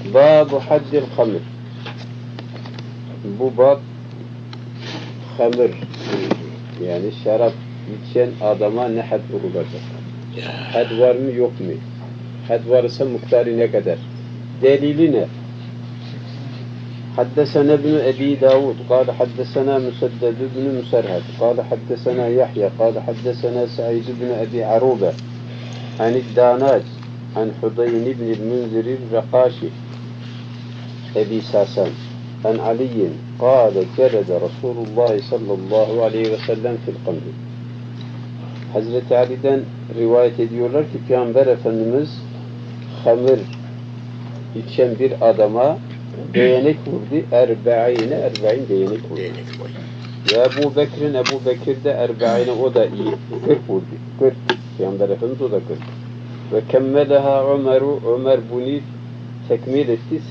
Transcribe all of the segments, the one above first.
Bab-ı haddil hamr. Bu bab hamr, yani şarap içen adama ne had vurulacak? Had var mı yok mu? Had varsa miktarı ne kadar? Delili ne? حدثنا ابن أبي داود قال حدثنا مسدد بن مسرهد قال حدثنا يحيى قال حدثنا سعيد بن أبي عروبة عن الداناج عن حضين بن المنذر الرقاشي أبي ساسان عن علي قال جلد رسول الله صلى الله عليه وسلم في القمر. Hazreti Ali'den rivayet ediyorlar ki Peygamber Efendimiz hamır içen bir adama değnek vurdu. Erba'in değnek vurdu. Ve Ebu Bekir de erba'ine, o da iyi. 40 vurdu. 40. Peygamber Efendimiz o da 40. Ve kemmeleha Ömer bunu tekmil etti.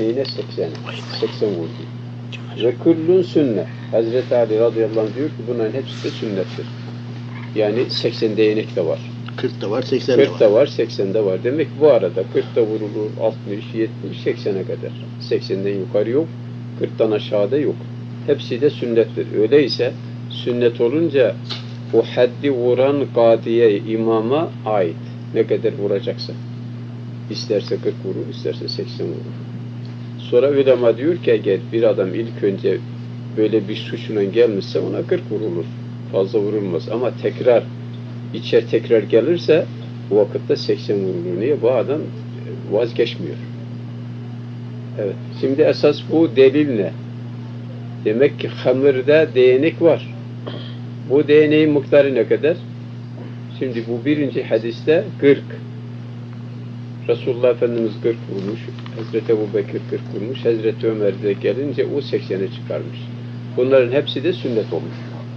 80 vurdu. Ve kullun sünnet. Hazreti Ali radıyallahu anh diyor ki bunların hepsi de sünnettir. Yani 80 değnek de var. 40 da var, 80 de var. 40 da var, 80 de var. Demek bu arada 40 da vurulur, 60, 70, 80'e kadar. 80'den yukarı yok, 40'tan aşağıda yok. Hepsi de sünnettir. Öyleyse sünnet olunca o haddi vuran kadiye, imama ait. Ne kadar vuracaksa. İsterse 40 vurur, isterse 80 vurur. Sonra ulema diyor ki eğer bir adam ilk önce böyle bir suçla gelmişse ona 40 vurulur. Fazla vurulmaz. Ama tekrar gelirse bu vakitte 80 vurulur. Niye? Bu adam vazgeçmiyor. Evet. Şimdi esas bu delil ne? Demek ki hamırda değnek var. Bu değneğin miktarı ne kadar? Şimdi bu birinci hadiste 40. Resulullah Efendimiz 40 vurmuş. Hazreti Ebu Bekir 40 vurmuş. Hazreti Ömer de gelince o 80'e çıkarmış. Bunların hepsi de sünnet olmuş.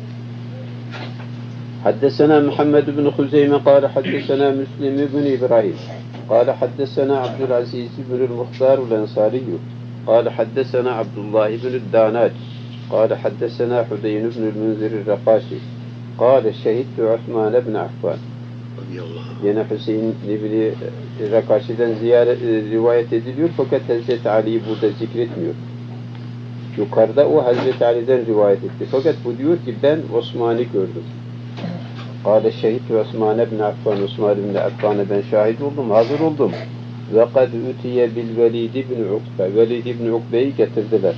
حدثنا محمد بن خزيمة قال حدثنا مسلم بن إبراهيم قال حدثنا عبد العزيز بن المختار الأنصاري قال حدثنا عبد الله بن الداناج قال حدثنا حدين بن المنذر الرقاشي قال شهدت عثمان بن عفان. Yine Hüseyin İbni Rakaşi'den rivayet ediliyor fakat Hazreti Ali'yi burada zikretmiyor. Yukarıda o Hazreti Ali'den rivayet etti. Fakat bu diyor ki ben Osman'ı gördüm. Kâle şehit Osman ibn Affan, Osman ibn Affan'a ben şahit oldum, hazır oldum. Ve kad utiye bil Velid ibn Ukbe, Velid ibn Ukbe'yi getirdiler.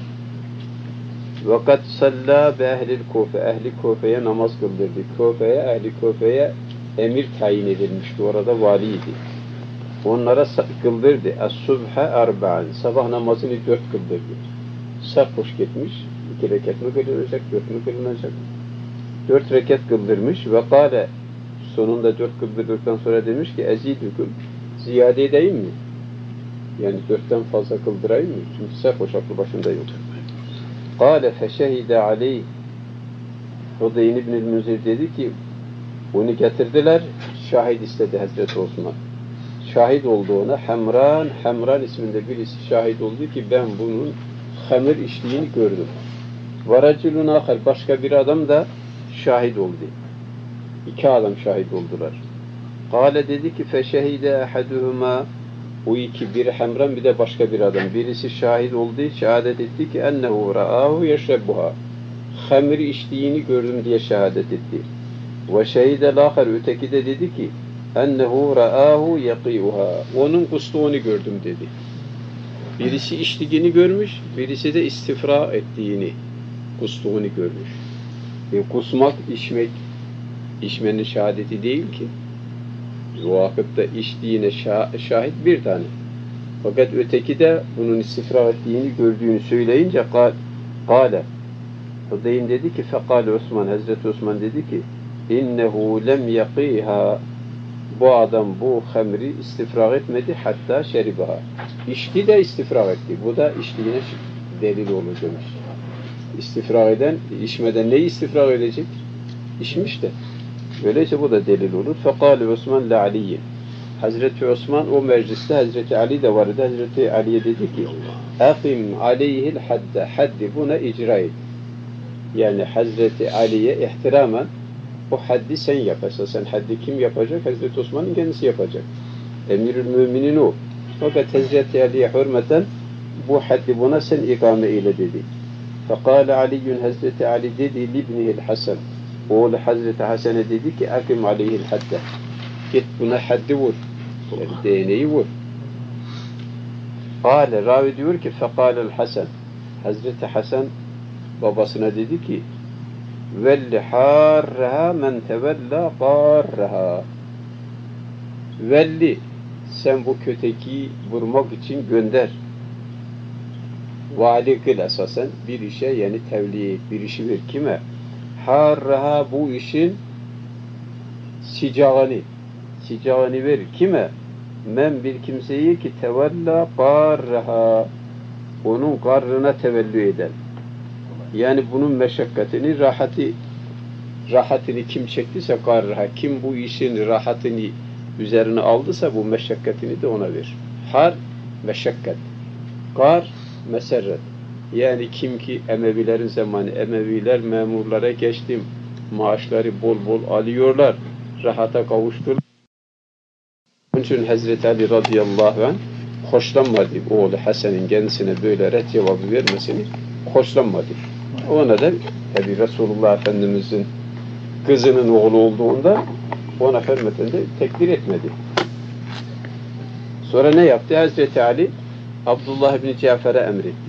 Ve kad salla be ehlil Kufe, ehli Kufe'ye namaz kıldırdı. Ehli Kufe'ye emir tayin edilmişti, orada valiydi. Onlara kıldırdı. Es-subhe arba'an, sabah namazını 4 kıldırdı. Sarhoş gitmiş, 2 rekat mı kılınacak, 4 mü kılınacak? 4 rekat kıldırmış ve kâle, sonunda 4 kıldırdıktan sonra demiş ki ezidüküm, ziyade edeyim mi? Yani 4'ten fazla kıldırayım mı? Çünkü sarhoş, aklı başında yok. Kâle feşehide aleyh, Hudeyn ibn-i Müzir dedi ki onu getirdiler, şahit istedi Hazreti Osman. Şahit olduğuna Hemran isminde birisi şahit oldu ki ben bunun hamır içtiğini gördüm. Varacülün ahar, başka bir adam da şahit oldu. 2 adam şahit oldular. Kâle dedi ki feşehide ehaduhuma, o iki, biri Hemran bir de başka bir adam. Birisi şahit oldu, şehadet etti ki ennehu ra'ahu yeşrebbuha, hamır içtiğini gördüm diye şehadet etti. Ve şehide lahar, öteki de dedi ki ennehu ra'ahu yaqi'uha, onun kustuğunu gördüm dedi. Birisi içtiğini görmüş, birisi de istifra ettiğini, kustuğunu görmüş. Kusmak, içmenin şehadeti değil ki. O vakitte içtiğine şahit bir tane. Fakat öteki de bunun istifra ettiğini gördüğünü söyleyince kâle, Hudeyn dedi ki fekâle Osman, Hazreti Osman dedi ki innehu lem yaqiha, bu adam bu hamri istifra etmedi hatta şeribaha. İçti de istifra etti. Bu da içtiğine delil olur demiş. İstifra eden, içmeden neyi istifra edecek? İçmiş de. Öyleyse bu da delil olur. Fekâle Osman le Aliye. Hazreti Osman o mecliste Hazreti Ali de vardı. Hazreti Ali'ye dedi ki akim aleyhil hadde, haddi buna icra et. Yani Hazreti Ali'ye ihtiramen o haddi sen yap. Sen haddi kim yapacak? Hazreti Osman'ın kendisi yapacak. Emirül müminin o. Fakat Hazreti Ali'ye hürmeten bu haddi buna sen ikame ile dedi. Fekale Ali'yun Hazreti Ali dedi libnihil Hasan. Oğlu Hazreti Hasan'a dedi ki akim aleyhil hadde. Git buna haddi vur. Yani değneği vur. Kale ravi diyor ki fekalel Hasan. Hazreti Hasan babasına dedi ki velli harraha men tevella qarraha. Velli sen bu köteki vurmak için gönder. Vali kıl esasen bir işe yani tevliye bir işi ver. Kime? Harraha bu işin sicağını ver. Kime? Men bir kimseyi ki tevella qarraha onun karrına tevellü eden. Yani bunun meşakkatini, rahatını kim çektiyse karraha, kim bu işin rahatını üzerine aldıysa bu meşakkatini de ona ver. Har, meşakkat. Kar, meserret. Yani kim ki Emevilerin zamanı, Emeviler memurlara geçtim, maaşları bol bol alıyorlar, rahata kavuştular. Onun için Hazreti Ali radıyallahu anh hoşlanmadı oğlu Hasan'ın kendisine böyle ret cevabı vermesini hoşlanmadı. Ona da tabi Resulullah Efendimiz'in kızının oğlu olduğunda ona hürmeten de tekdir etmedi. Sonra ne yaptı? Hazreti Ali Abdullah bin Cafer'e emretti.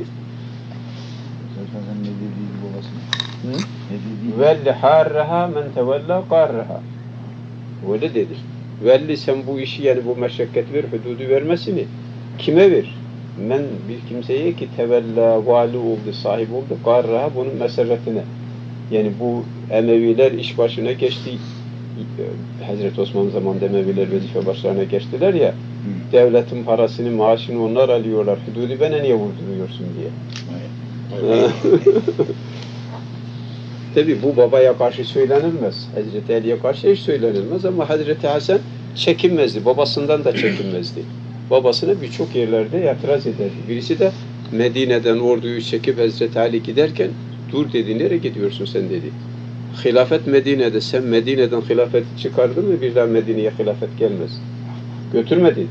Velli harraha men tevella qarraha. Öyle dedi. Velli sen bu işi yani bu meşakkat ver, hududu vermesini kime ver? Men bir kimseye ki tevella vali oldu, sahip oldu, qarraha bunun meserretine. Yani bu Emeviler iş başına geçti. Hazreti Osman zamanında Emeviler vazife başlarına geçtiler ya. Devletin parasını, maaşını onlar alıyorlar. Hududu bana niye vurduruyorsun diye. Tabi bu babaya karşı söylenilmez. Hazreti Ali'ye karşı hiç söylenilmez ama Hazreti Hasan çekinmezdi. Babasından da çekinmezdi. Babasına birçok yerlerde itiraz ederdi. Birisi de Medine'den orduyu çekip Hazreti Ali giderken dur dedi, nereye gidiyorsun sen dedi. Hilafet Medine'de, sen Medine'den hilafeti çıkardın mı bir daha Medine'ye hilafet gelmez. Götürme dedi.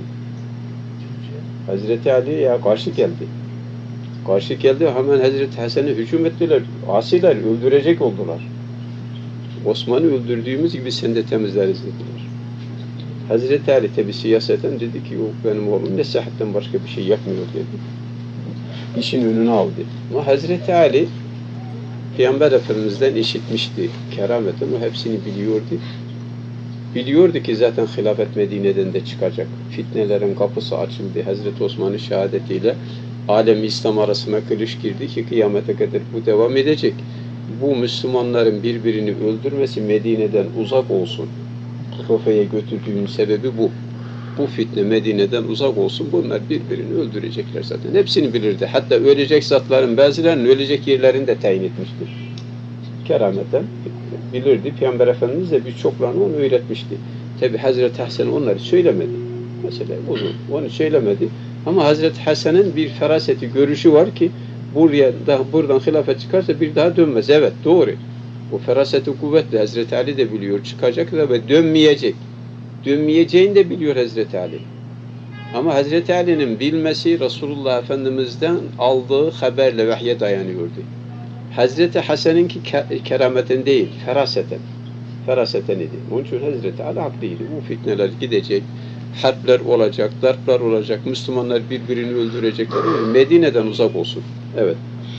Hazreti Ali'ye karşı geldi. Karşı geldi, hemen Hazreti Hasan'a hücum ettiler. Asiler, öldürecek oldular. Osman'ı öldürdüğümüz gibi seni de temizleriz dediler. Hazreti Ali tabi siyaseten dedi ki yok benim oğlum nesihatten başka bir şey yapmıyor dedi. İşin önünü aldı. Ama Hazreti Ali Peygamber Efendimiz'den işitmişti. Kerameten o hepsini biliyordu. Biliyordu ki zaten hilafet Medine'den de çıkacak. Fitnelerin kapısı açıldı. Hazreti Osman'ın şehadetiyle alem İslam arasına kılıç girdi ki kıyamete kadar bu devam edecek. Bu Müslümanların birbirini öldürmesi Medine'den uzak olsun. Kufe'ye götürdüğünün sebebi bu. Bu fitne Medine'den uzak olsun. Bunlar birbirini öldürecekler zaten. Hepsini bilirdi. Hatta ölecek zatların bazılarının ölecek yerlerini de tayin etmiştir. Kerameten bilirdi. Peygamber Efendimiz de birçoklarını onu öğretmişti. Tabi Hazreti Hasan onları söylemedi. Mesela uzun. Onu söylemedi. Ama Hazreti Hasan'ın bir feraseti, görüşü var ki buradan hilafet çıkarsa bir daha dönmez. Evet, doğru. O feraseti kuvvetli. Hazreti Ali de biliyor. Çıkacak ve dönmeyecek. Dönmeyeceğini de biliyor Hazreti Ali. Ama Hazreti Ali'nin bilmesi Resulullah Efendimiz'den aldığı haberle vahye dayanıyordu. Hazreti Hasan'ınki kerameten değil, feraseten. Feraseten idi. Onun için Hazreti Ali haklıydı. Bu fitneler gidecek, harpler olacak, darplar olacak, Müslümanlar birbirini öldürecekler. Medine'den uzak olsun. Evet.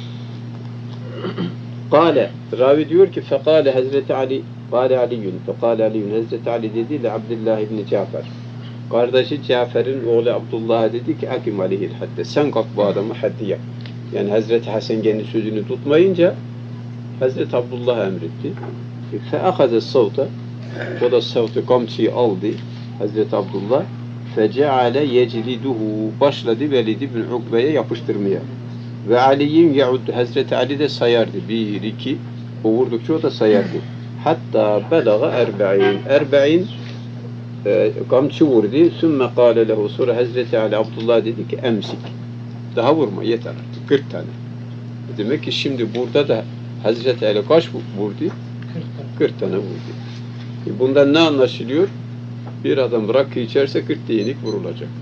Kale, ravi diyor ki fekale Hazreti Ali, kale Ali'yun, fekale Ali'yun, Hazreti Ali dedi le Abdullah ibn Cafer. Kardeşi Cafer'in oğlu Abdullah'a dedi ki akim aleyhil hadde. Sen kalk bu adamı haddi yap. Yani Hazreti Hasan kendi sözünü tutmayınca Hazreti Abdullah emretti. Fe'akaze savta, o da savtı kamçıyı aldı Hazreti Abdullah. Feceale yecliduhu, başladı Velid ibn Ukbe'ye yapıştırmaya. Ve Ali'yin yauddu, Hazreti Ali de sayardı. 1, 2, o vurdukça o da sayardı. Hatta belaga 40 kamçı vurdu. Sümme kâle lehu, sonra Hazreti Ali Abdullah dedi ki emsik. Daha vurma yeter artık. 40 tane. Demek ki şimdi burada da Hazreti Ali kaç vurdu? 40 tane vurdu. Bundan ne anlaşılıyor? Bir adam rakı içerse 40 değnek vurulacak.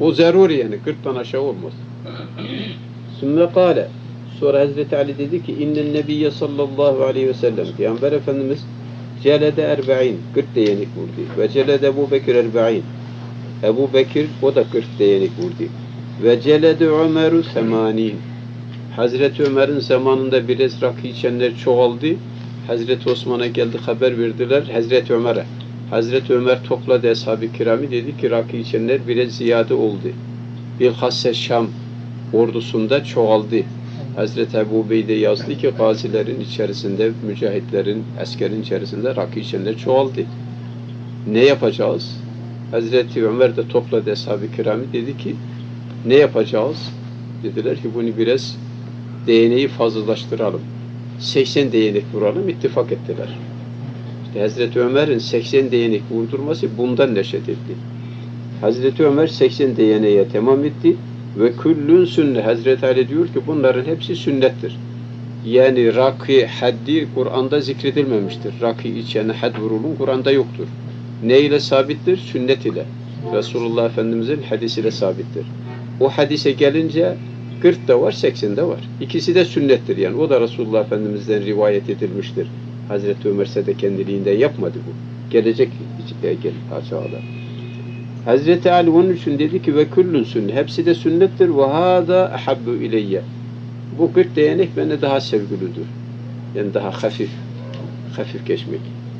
O zaruri yani 40'tan aşağı olmaz. Sümme kâle. Sonra Hazreti Ali dedi ki innen nebiyye sallallahu aleyhi ve sellem Peygamber Efendimiz celede 40 40 değenik vurdu. Ve celede Ebu Bekir 40. Ebu Bekir o da 40 değenik vurdu. Ve celede Ömer'u 80. Hazreti Ömer'in zamanında biraz rakı içenler çoğaldı. Hazreti Osman'a geldi haber verdiler Hazreti Ömer'e. Hazreti Ömer topladı ashab-ı kiramı dedi ki rakı içenler biraz ziyade oldu. Bilhassa Şam ordusunda çoğaldı. Hazreti Ebu Ubeyde yazdı ki gazilerin içerisinde, mücahitlerin, askerin içerisinde rakı içenler çoğaldı. Ne yapacağız? Hazreti Ömer de topladı ashab-ı kiramı dedi ki ne yapacağız? Dediler ki bunu biraz değneği fazlalaştıralım. 80 değnek vuralım, ittifak ettiler. İşte Hazreti Ömer'in 80 değnek vurdurması bundan neşet etti. Hazreti Ömer 80 değneğe tamam etti ve küllün sünnet. Hazreti Ali diyor ki bunların hepsi sünnettir. Yani rakı, haddi Kur'an'da zikredilmemiştir. Rakı içene had vurulun Kur'an'da yoktur. Ne ile sabittir? Sünnet ile. Resulullah Efendimiz'in hadisiyle sabittir. O hadise gelince 40 da var, 80 de var. İkisi de sünnettir yani. O da Resulullah Efendimiz'den rivayet edilmiştir. Hazreti Ömer ise de kendiliğinden yapmadı bu. Gelecek çağda. Hazreti Ali onun için dedi ki ve küllün sünnet. Hepsi de sünnettir. Ve hâdâ ahabbu ileyye. Bu 40 değnek bana daha sevgilidir. Yani daha hafif. Hafif geçmek.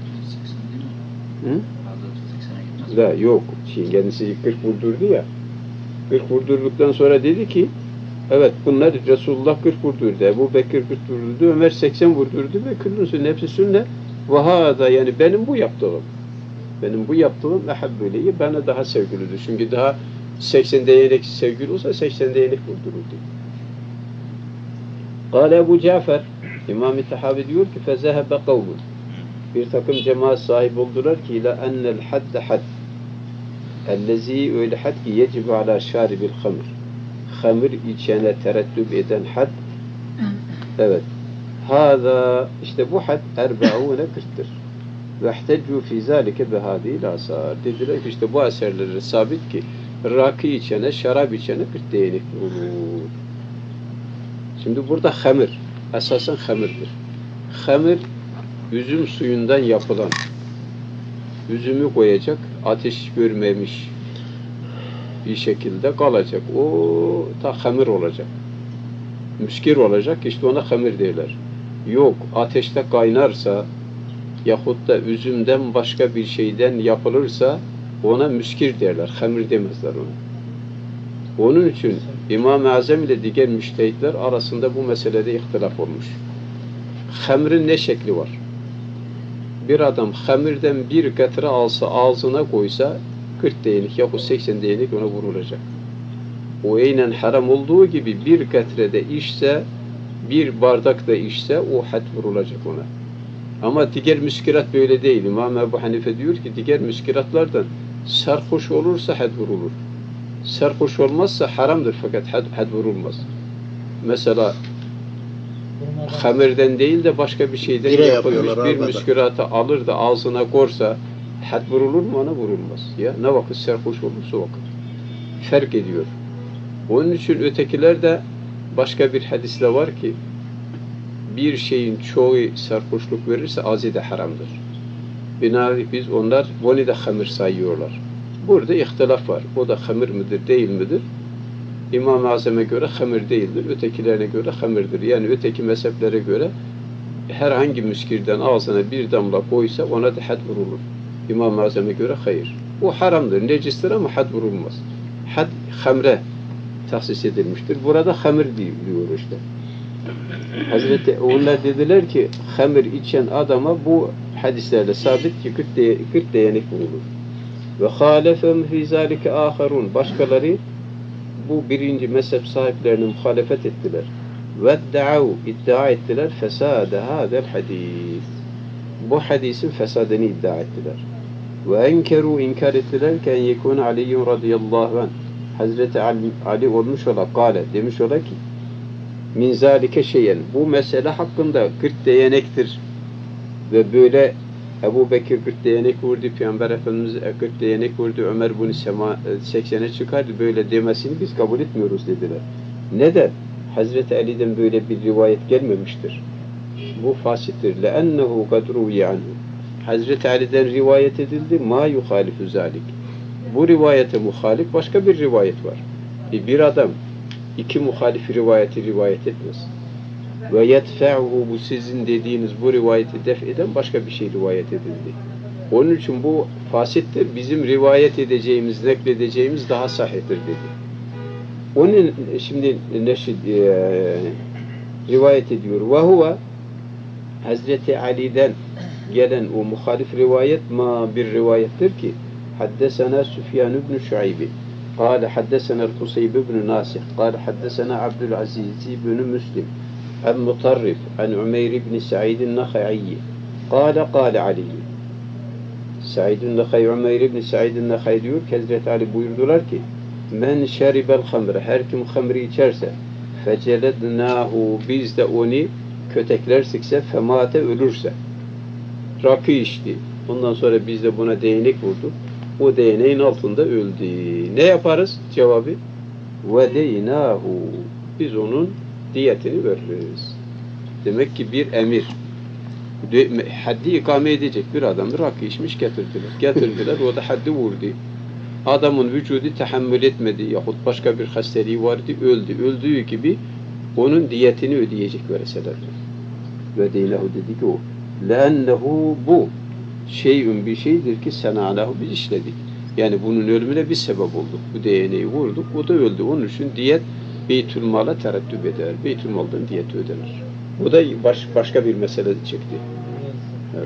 Hı? Da yok. Şimdi kendisi 40 vurdurdu ya. 40 vurdurduktan sonra dedi ki evet bunlar Resulullah 40 vurdurdu. Ebu Bekir 40 vurdurdu. Ömer 80 vurdurdu ve küllün sünnet. Hepsi sünnet. Ve hâdâ yani benim bu yaptığım. Benim bu yaptığım ehabbüleyi bana daha sevgilidir. Çünkü daha 80 değerlik sevgili olsa 80 değerlik vurdururdu. Kâle Ebu Cafer İmam-ı Tahavi diyor ki fezehebe kavmun bir takım cemaat sahip oldular ki ila ennel hadde had ellezî öyle had ki yecibu ala şaribil hamr hamr içene tereddüp eden had evet hâzâ işte bu had 40'tır. Ve ihteccu fî zâlike behâdîl asâr. Dediler ki işte bu eserlere sabit ki rakı içene, şarap içene 40 değnek vurulur. Şimdi burada hamir, esasen hamirdir. Hamir, üzüm suyundan yapılan, üzümü koyacak, ateş görmemiş bir şekilde kalacak. O ta hamir olacak. Müskir olacak, işte ona hamir derler. Yok, ateşte kaynarsa, yahut da üzümden başka bir şeyden yapılırsa ona müskir derler. Hamir demezler ona. Onun için İmam-ı Azam ile diğer müştehitler arasında bu meselede ihtilaf olmuş. Hamrin ne şekli var? Bir adam hamirden bir katre alsa ağzına koysa 40 değnek yahut 80 değnek ona vurulacak. O aynen haram olduğu gibi bir katrede içse bir bardakta içse o had vurulacak ona. Ama diğer müskirat böyle değil. İmam Ebu Hanife diyor ki diğer müskiratlardan sarhoş olursa had vurulur. Sarhoş olmazsa haramdır fakat had vurulmaz. Mesela hamirden değil de başka bir şeyden yapılmış bir müskiratı alır da ağzına korsa had vurulur mu? Ona vurulmaz. Ya ne vakit sarhoş olursa o vakit. Fark ediyor. Onun için ötekiler de başka bir hadisle var ki bir şeyin çoğu sarhoşluk verirse azı da haramdır. Binaenaleyh onlar bunu da hamir sayıyorlar. Burada ihtilaf var. O da hamir midir, değil midir? İmam-ı Azam'a göre hamir değildir. Ötekilerine göre hamirdir. Yani öteki mezheplere göre herhangi müskirden ağzına bir damla koysa ona da had vurulur. İmam-ı Azam'a göre hayır. O haramdır, necistir ama had vurulmaz. Had hamre tahsis edilmiştir. Burada hamir diyor işte. Hazreti onlar dediler ki hamir içen adama bu hadislerle sabit ki 40 değnek vurulur. Ve halefem fî zâlike âharûn. Başkaları bu birinci mezhep sahiplerine muhalefet ettiler. Vedde'av iddia ettiler fesâde hâzel hadîs. Bu hadisin fesadını iddia ettiler. Ve enkerû inkar ettiler ki en yekûne Aliyyun radıyallahu anh. Hazreti Ali olmuş ola kâle demiş ola ki min zâlike şeyen bu mesele hakkında 40 değnektir ve böyle Ebu Bekir 40 değnek vurdu, Peygamber Efendimiz 40 değnek vurdu, Ömer bunu 80'e çıkardı, böyle demesini biz kabul etmiyoruz dediler. Neden? Hazreti Ali'den böyle bir rivayet gelmemiştir. Bu fasittir. لَاَنَّهُ قَدْ رُوِيَ عَنْهُ Hazreti Ali'den rivayet edildi. مَا يُخَالِفُ ذَٰلِكِ Bu rivayete muhalif başka bir rivayet var. Bir adam iki muhalif rivayeti rivayet etmez. Ve yedfe'uhu bu sizin dediğiniz bu rivayeti def eden başka bir şey rivayet edildi. Onun için bu fasittir. Bizim rivayet edeceğimiz, nakledeceğimiz daha sahihtir dedi. Onun şimdi rivayet ediyor. Ve huve Hazreti Ali'den gelen o muhalif rivayet bir rivayettir ki haddesena Süfyan ibn Şuayb قال حدثنا القصيب بن ناسخ قال حدثنا عبد العزيز بن مسلم عن مطرف عن عمير بن سعيد النخعي قال قال علي Said el-Nakhay Umeyr ibn Said el-Nakhay diyor ki Hazreti Ali buyurdular ki men şeribel hamre her kim hamri içerse fecelednahu biz de onu köteklersikse femate ölürse rakı içti. Ondan sonra biz de buna değnek vurduk. O değneğin altında öldü. Ne yaparız? Cevabı ve deynahu biz onun diyetini veririz. Demek ki bir emir haddi ikame edecek bir adam rakı içmiş getirdiler. O da haddi vurdu. Adamın vücudu tahammül etmedi yahut başka bir hastalığı vardı öldü. Öldüğü gibi onun diyetini ödeyecek vereseler. Ve deynahu dedi ki o lennehu bu şeyün bir şeydir ki sena'nahu biz işledik. Yani bunun ölümüne bir sebep olduk. Bu değneği vurduk. O da öldü. Onun için diyet Beytülmal'a tereddüt eder. Beytülmal'dan diyet ödenir. Bu da başka bir mesele çekti. Evet.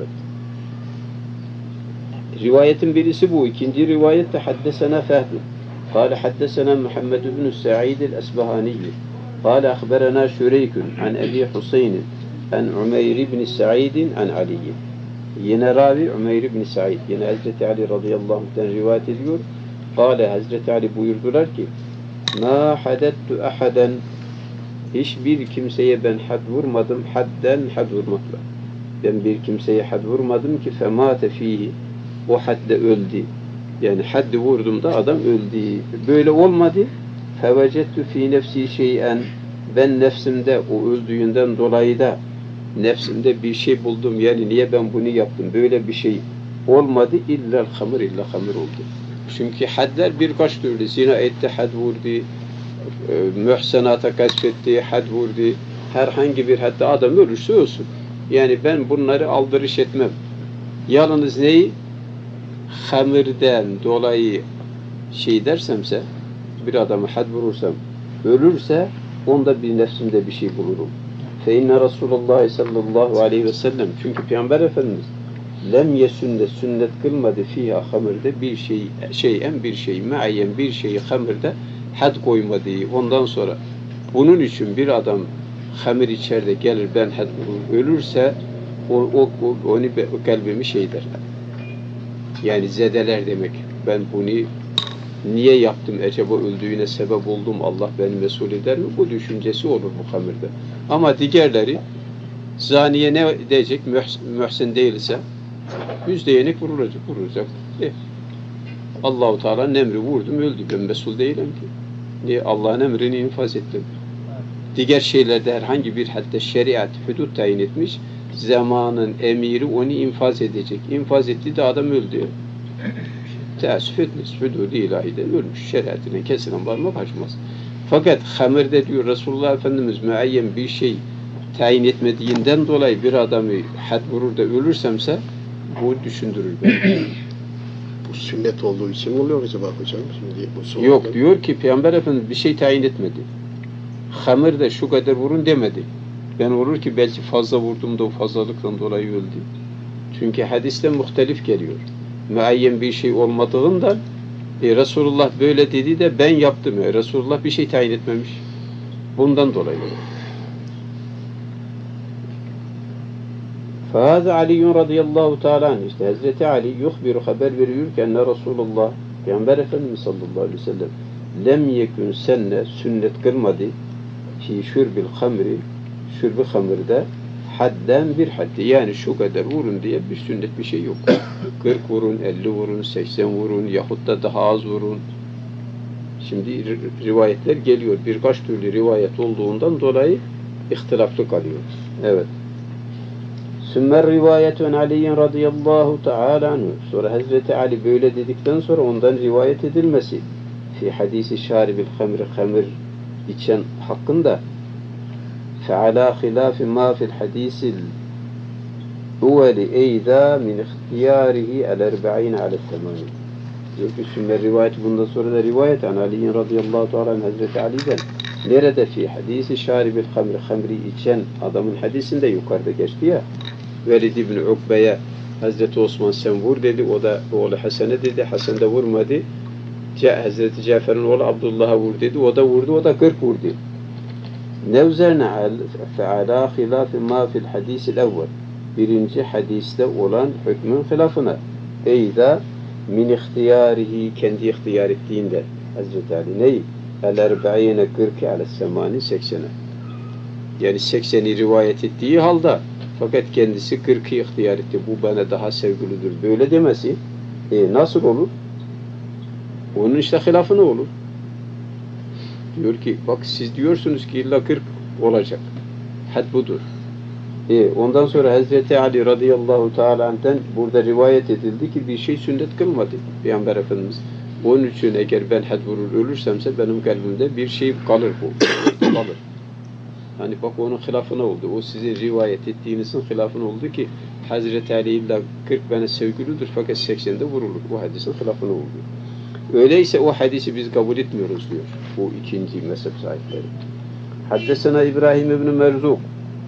Rivayetin birisi bu. İkinci rivayette haddesena Fehd. قال حدثنا محمد بن سعيد الأسبهاني قال أخبرنا شريك عن أبي حسين عن عمير بن سعيد عن علي Yine ravi Umeyr ibn Said. Yine Hazreti Ali radıyallahu anh'ten rivayet ediyor. Kale Hazreti Ali buyurdular ki ma haddettu ahaden hiçbir kimseye ben had vurmadım hadden had vurmakla. Ben bir kimseye had vurmadım ki femate fihi o hadde öldü. Yani haddi vurdum da adam öldü. Böyle olmadı. Fevecettu fi nefsi şeyen ben nefsimde o öldüğünden dolayı da nefsimde bir şey buldum. Yani niye ben bunu yaptım? Böyle bir şey olmadı. İlla'l hamr illa hamr oldu. Çünkü hadler birkaç türlü. Zina etti, had vurdu. Mühsenata kasvetti, had vurdu. Herhangi bir hatta adam ölürse ölsün. Yani ben bunları aldırış etmem. Yalnız neyi? Hamirden dolayı şey dersemse bir adamı had vurursam ölürse onda bir nefsimde bir şey bulurum. فَاِنَّ Resulullah sallallahu aleyhi ve sellem çünkü Peygamber Efendimiz lem yesünne sünnet kılmadı fiha hamirde bir şey meayyen bir şeyi hamirde had koymadı. Ondan sonra bunun için bir adam hamir içeride gelir ben had vurur ölürse onu kalbimi şey derler. Yani zedeler demek. Ben bunu niye yaptım? Acaba öldüğüne sebep oldum. Allah beni mesul eder mi? Bu düşüncesi olur bu hamirde. Ama diğerleri zaniye ne diyecek? Mühsin değilse 100 değnek vurulacak. Allah-u Teala'nın emri vurdum öldü. Ben mesul değilim ki. Niye? Allah'ın emrini infaz ettim. Diğer şeylerde herhangi bir hatta şeriat, hudut tayin etmiş. Zamanın emiri onu infaz edecek. İnfaz etti de adam öldü. Teessüf etmez. Hudud-i ilahide ölmüş. Şeriatine kesilen parmak açmaz. Fakat hamirde diyor Resulullah Efendimiz müeyyen bir şey tayin etmediğinden dolayı bir adamı had vurur da ölürsemse bu düşündürür beni. Bu sünnet olduğu için mi oluyor acaba hocam? Şimdi yok diyor ki Peygamber Efendimiz bir şey tayin etmedi. Hamirde şu kadar vurun demedi. Ben vurur ki belki fazla vurdum da o fazlalıktan dolayı öldü. Çünkü hadiste muhtelif geliyor. Müeyyen bir şey olmadığından Resulullah böyle dedi de ben yaptım. Resulullah bir şey tayin etmemiş. Bundan dolayı. فَهَذَا عَلِيٌّ radıyallahu teala anh. İşte Hazreti Ali yuhbiru haber veriyor ki enne Resulullah Peygamber Efendimiz sallallahu aleyhi ve sellem lem yekun senne sünnet kılmadı fi şürbil hamri şürbi hamirde hadden bir haddi. Yani şu kadar vurun diye bir sünnet bir şey yok. 40 vurun, 50 vurun, 80 vurun yahut da daha az vurun. Şimdi rivayetler geliyor. Birkaç türlü rivayet olduğundan dolayı ihtilaflı kalıyor. Evet. Sümer rivayetun Ali'in radıyallahu teala anhu. Sonra Hazreti Ali böyle dedikten sonra ondan rivayet edilmesi. Fi hadisi şaribil hamr içen hakkında فعلى خلاف ما في الحديث الأول أيضا من اختياره الأربعين على الثمانين. Diyor ki Sümer rivayet bundan sonra da rivayet an Ali'in radıyallahu teala anh Hazreti Ali'den nerede fi hadisi şaribil hamri içen adamın hadisinde yukarıda geçti ya Velid ibn Ukbe'ye Hazreti Osman sen vur dedi, o da oğlu Hasan'a dedi, Hasan da vurmadı. Hazreti Cafer'in oğlu Abdullah'a vur dedi, o da vurdu, o da 40 vurdu. Nevzerna fe'ala hilafi ma fil hadisil evvel. Birinci hadiste olan hükmün hilafına. Eyda min ihtiyarihi kendi ihtiyar ettiğinde Hazreti Ali neyi? El-erba'ine 40 ala-semani 80'e. Yani 80'i rivayet ettiği halde fakat kendisi 40'ı ihtiyar etti. Bu bana daha sevgilidir. Böyle demesi nasıl olur? Onun işte hilafı ne olur? Diyor ki bak siz diyorsunuz ki illa 40 olacak. Had budur. Ondan sonra Hazreti Ali radıyallahu teala anh'ten burada rivayet edildi ki bir şey sünnet kılmadı Peygamber Efendimiz. Onun için eğer ben had vurur ölürsemse benim kalbimde bir şey kalır bu. Kalır. Hani bak onun hilafına oldu. O sizin rivayet ettiğinizin hilafına oldu ki Hazreti Ali illa 40 bana sevgilidir fakat 80'de vurulur. Bu hadisin hilafına oldu. Öyleyse o hadisi biz kabul etmiyoruz diyor. Bu ikinci mezhep sahipleri. Haddesena İbrahim ibn Merzuk.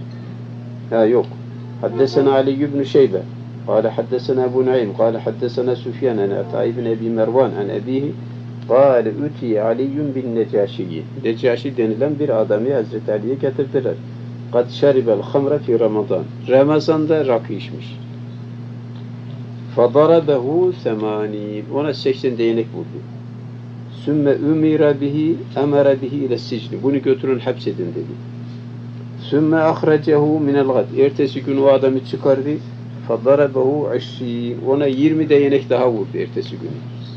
Yok. Haddesena Ali ibn Şeybe. قال حدثنا أبو نعيم قال حدثنا سفيان عن عطاء بن أبي مروان عن أبيه قال أتي علي بالنجاشي. Necaşi denilen bir adamı Hazreti Ali'ye getirdiler. قد شرب الخمر في رمضان. Ramazan'da rakı içmiş. فضربه 80. Ona 80 değnek vurdu. Sümme umira bihi emara bihi ile sicni. Bunu götürün hapsedin dedi. Sümme ahrecehu minel gad. Ertesi gün o adamı çıkardı. فضربه 20. Ona 20 değnek daha vurdu ertesi gün.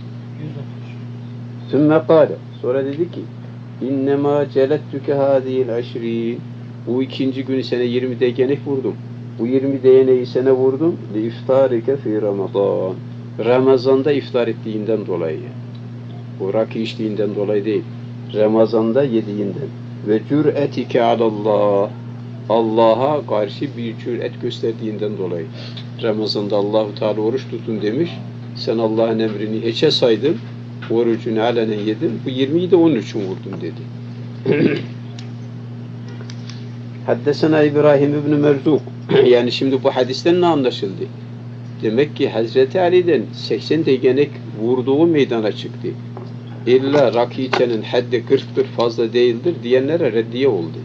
Sümme kâle. Sonra dedi ki İnnemâ celettüke hâzîl 20. Bu ikinci günü sana 20 değnek vurdum. Bu 20 değneği sana vurdum. Li iftarike fi Ramazan. Ramazan'da iftar ettiğinden dolayı. Bu rakı içtiğinden dolayı değil. Ramazan'da yediğinden. Ve cüretike alallah. Allah'a karşı bir cüret gösterdiğinden dolayı. Ramazan'da Allah-u Teala oruç tutun demiş. Sen Allah'ın emrini hiçe saydın. Orucunu alenen yedin. Bu 20'yi de onun için vurdum dedi. Haddesena İbrahim ibn Merzuk. Yani şimdi bu hadisten ne anlaşıldı? Demek ki Hazreti Ali'den 80 değnek vurduğu meydana çıktı. İlla rakı içenin haddi 40'tır fazla değildir diyenlere reddiye oldu.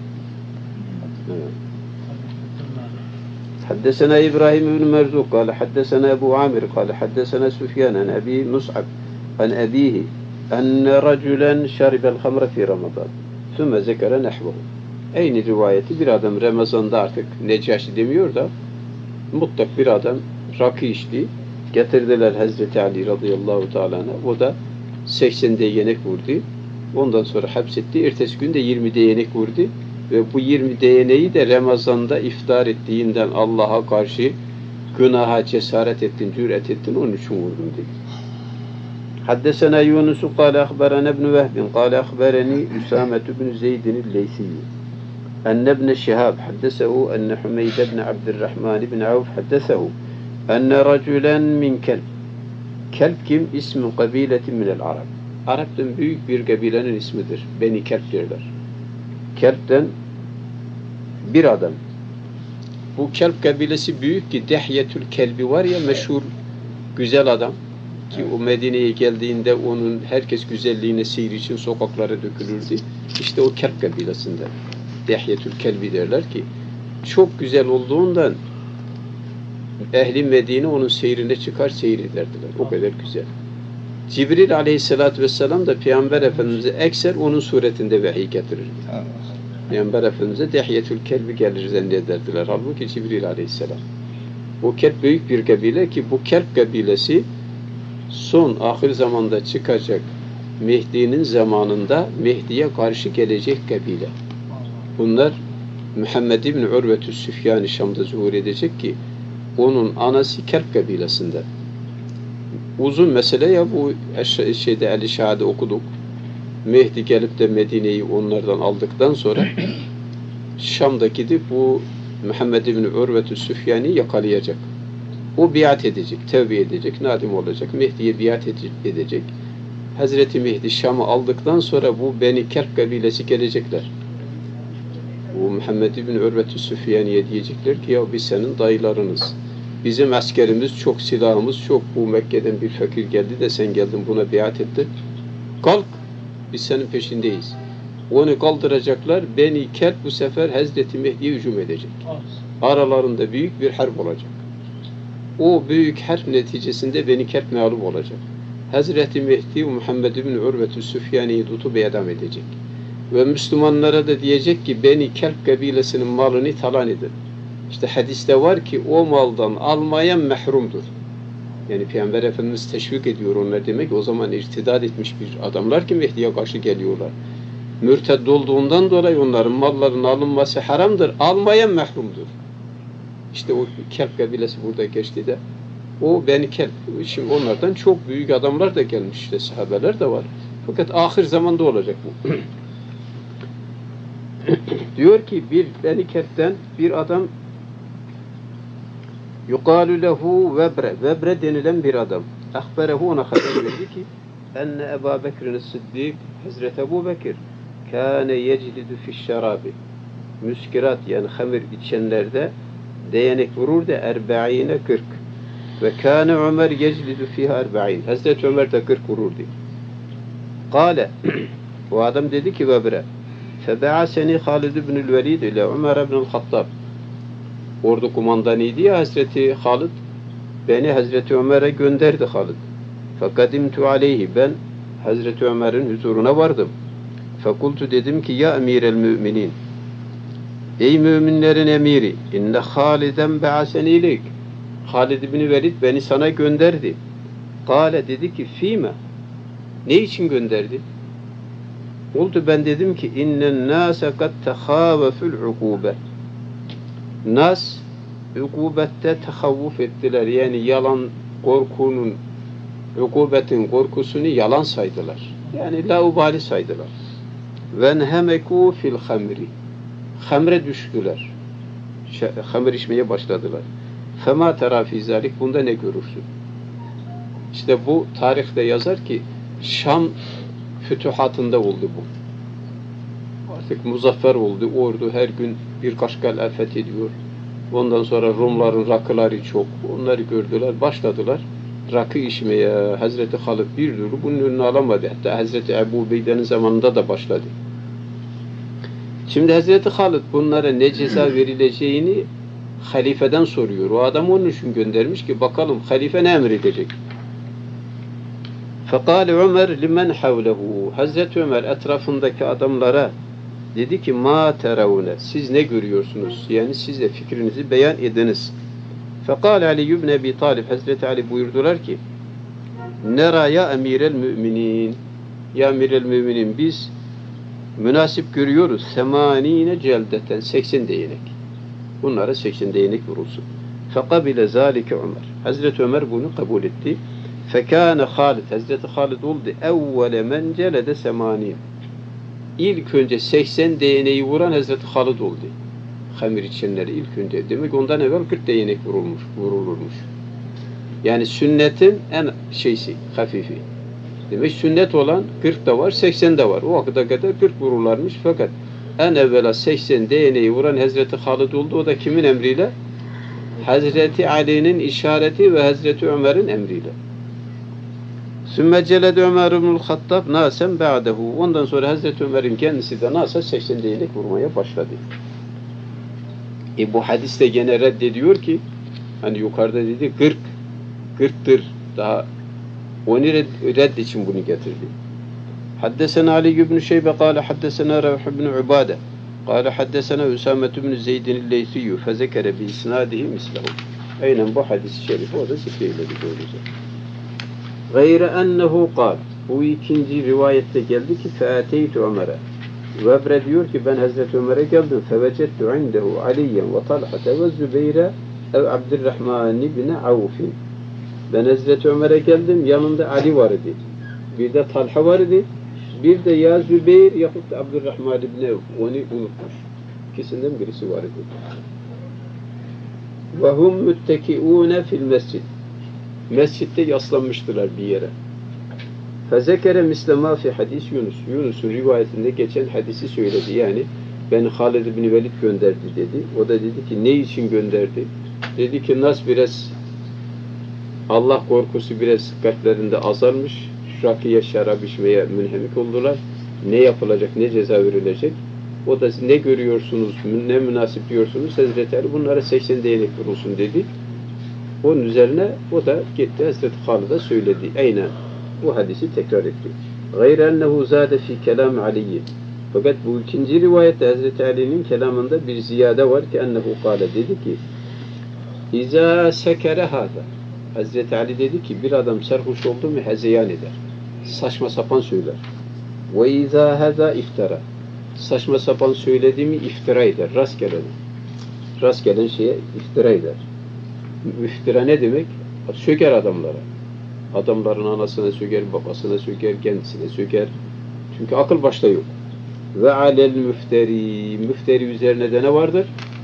حدثنا إبراهيم بن مرزوق قال حدثنا أبو عامر قال حدثنا سفيان عن أبي مصعب عن أبيه أن رجلا شرب الخمر في رمضان ثم ذكر نحوه. Aynı rivayeti bir adam Ramazan'da artık Necaşi demiyor da mutlak bir adam rakı içti. Getirdiler Hazreti Ali radıyallahu teala'na. O da 80 değnek vurdu. Ondan sonra hapsetti. Ertesi gün de 20 değnek vurdu. Ve bu 20 değneği de Ramazan'da iftar ettiğinden Allah'a karşı günaha cesaret ettin, cüret ettin, onun için vurdum dedi. Haddesena Yunus قال أخبرنا ابن وهب قال أخبرني أسامة بن زيد الليثي أن ابن شهاب حدثه أن حميد بن عبد الرحمن بن عوف حدثه أن رجلا من كلب. Kelp kim? İsmi kabiletin minel Arab. Arap'tan büyük bir kabilenin ismidir. Beni Kelp derler. Kelp'ten bir adam. Bu Kelp kabilesi büyük ki Dehyetül Kelbi var ya meşhur güzel adam ki o Medine'ye geldiğinde onun herkes güzelliğine seyir için sokaklara dökülürdü. İşte o Kelp kabilesinde. Dehyetül Kelbi derler ki çok güzel olduğundan ehli Medine onun seyrine çıkar seyrederdiler. O kadar güzel. Cibril aleyhissalatü vesselam da Peygamber Efendimiz'e ekser onun suretinde vahiy getirirdi. Peygamber Efendimiz'e Dehiyetül Kelbi gelir zannederdiler. Halbuki Cibril Aleyhisselam. O Kelp büyük bir kabile ki bu Kelp kabilesi son ahir zamanda çıkacak Mehdi'nin zamanında Mehdi'ye karşı gelecek kabile. Bunlar Muhammed İbni Urvetü Süfyan-ı Şam'da zuhur edecek ki onun anası Kelp kabilesinden. Uzun mesele ya bu El-İşha'da okuduk. Mehdi gelip de Medine'yi onlardan aldıktan sonra Şam'da gidip bu Muhammed İbni Urvetü Süfyan'ı yakalayacak. O biat edecek, tevbe edecek, nadim olacak. Mehdi'ye biat edecek. Hazreti Mehdi Şam'ı aldıktan sonra bu Beni Kelp kabilesi gelecekler. Bu Muhammed İbni Urvetü Süfyan'ı'ya diyecekler ki ya biz senin dayılarınız. Bizim askerimiz çok, silahımız çok. Bu Mekke'den bir fakir geldi de sen geldin buna biat ettin. Kalk, biz senin peşindeyiz. Onu kaldıracaklar. Beni Kelp bu sefer Hazreti Mehdi'ye hücum edecek. Aralarında büyük bir harp olacak. O büyük harp neticesinde Beni Kelp mağlup olacak. Hazreti Mehdi Muhammed İbni Urvetü Süfyan'ı'yı tutup idam edecek. Ve Müslümanlara da diyecek ki Beni Kelp kabilesinin malını talan edin. İşte hadiste var ki o maldan almayan mehrumdur. Yani Peygamber Efendimiz teşvik ediyor onlar demek. O zaman irtidat etmiş bir adamlar ki Mehdi'ye karşı geliyorlar. Mürted olduğundan dolayı onların mallarının alınması haramdır. Almayan mehrumdur. İşte o Kelp kabilesi burada geçti de. O Beni Kelp. Şimdi onlardan çok büyük adamlar da gelmiş. İşte sahabeler de var. Fakat ahir zamanda olacak bu. Diyor ki bir Beni Kelp'ten bir adam yuqalu lehu Vebre. Vebre denilen bir adam. Ahberehu ona haber verdi ki enne Ebu Bekir'in Sıddık Hazreti Ebu Bekir kâne yeclidu fi'şşerabi müskirat yani hamir içenlerde değnek vurur da 40 ve kâne Ömer yeclidu fiha 40 Hazreti Ömer de 40 vururdu. Kâle o adam dedi ki Vebre febe'aseni Halid ibnül Velid ile Ömer ibnül Hattab ordu kumandanıydı ya Hazreti Halid beni Hazreti Ömer'e gönderdi Halid. Fekadimtu aleyhi ben Hazreti Ömer'in huzuruna vardım. Fekultu dedim ki ya emirel müminin ey müminlerin emiri inne Halid'en be'aseni ileyk Halid ibn Velid beni sana gönderdi. Kale dedi ki fîme ne için gönderdi? Oldu ben dedim ki innen nâse kad tehâvefül ukûbe nas ukubette tehavvuf ettiler. Yani yalan korkunun ukubetin korkusunu yalan saydılar. Yani laubali saydılar. Venhemeku fil hamri hamre düştüler. Hamr içmeye başladılar. Fema tera fî zâlik bunda ne görürsün? İşte bu tarihte yazar ki Şam fütuhatında oldu bu. Artık muzaffer oldu. Ordu her gün birkaç kale fethediyor. Ondan sonra Rumların rakıları çok. Onları gördüler. Başladılar rakı içmeye. Hazreti Halid bir türlü bunun önünü alamadı. Hatta Hazreti Ebu Ubeyde'nin zamanında da başladı. Şimdi Hazreti Halid bunlara ne ceza verileceğini halifeden soruyor. O adam onun için göndermiş ki bakalım halife ne emredecek? Fekale Ömer limen havlehu. Hazreti Ömer etrafındaki adamlara dedi ki ma teravune siz ne görüyorsunuz? Yani siz de fikrinizi beyan ediniz. Fekale Ali ibn Ebi Talib Hazreti Ali buyurdular ki nera ya emirel müminin ya emirel müminin biz münasip görüyoruz 80 celdeten 80 değnek. Bunlara 80 değnek vurulsun. Fekabile zalike Ömer. Hazreti Ömer bunu kabul etti. Fekâne Halid. Hazreti Halid oldu. Evvele men celede 80. İlk önce 80 değneği vuran Hazreti Halid oldu. Hamir içenleri ilk önce. Demek ondan evvel 40 değnek vurulurmuş. Yani sünnetin en hafifi. Demek sünnet olan 40 da var, 80 de var. O vakıda kadar 40 vururlarmış. Fakat en evvela 80 değneği vuran Hazreti Halid oldu. O da kimin emriyle? Hazreti Ali'nin işareti ve Hazreti Ömer'in emriyle. Sümme celede Ömer ibnül Hattab nasen ba'dehu. Ondan sonra Hazreti Ömer'in kendisi de nasa 80 değnek vurmaya başladı. Bu hadiste gene reddediyor ki hani yukarıda dedi 40'tır daha onu redd için bunu getirdi. Haddesena Ali ibn Şeybe kâle haddesena Revh ibn Ubade قال حدثنا أسامة بن زيد الليثي فذكر بإسناده مثله. Aynen bu hadis-i şerif o da zikreyledi böylece. Gayre ennehu kal. Bu ikinci rivayette geldi ki feateytu Ömer'e. Vebre diyor ki ben Hazreti Ömer'e geldim. Fevecettu indehu Aliyen ve Talhate ve Zübeyre ev Abdurrahman ibn Avf'in. Ben Hazreti Ömer'e geldim. Yanında Ali vardı. Bir de Talha vardı. Bir de ya Zübeyir yahut da Abdurrahman ibn Avf. Onu unutmuş. İkisinden birisi vardı. Ve hum müttekiûne fil mescid. Mescitte yaslanmıştılar bir yere. Fezekere mislema fi hadis Yunus. Yunus'un rivayetinde geçen hadisi söyledi. Yani ben Halid ibn Velid gönderdi dedi. O da dedi ki ne için gönderdi? Dedi ki nas biraz Allah korkusu biraz kalplerinde azalmış. Rakıya, şarap içmeye münhemik oldular. Ne yapılacak, ne ceza verilecek? O da ne görüyorsunuz, ne münasip diyorsunuz? Hazreti Ali bunlara 80 değnek vurulsun dedi. Onun üzerine o da gitti Hazreti Halid'e söyledi. Aynen bu hadisi tekrar etti. Gayre ennehu zâde fî kelâm Ali'yi. Fakat bu ikinci rivayette Hazreti Ali'nin kelamında bir ziyade var ki ennehu kâle dedi ki İzâ sekere hâdâ. Hazreti Ali dedi ki bir adam sarhoş oldu mu hezeyan eder. Saçma sapan söyler. Ve izâ hâzâ iftara. Saçma sapan söyledi mi iftira eder. Rast gelen şeye iftira eder. İftira ne demek? Söker adamlara. Adamların anasına söker, babasına söker, kendisine söker. Çünkü akıl başta yok. Ve alel müfteri. Müfteri üzerine de ne vardır?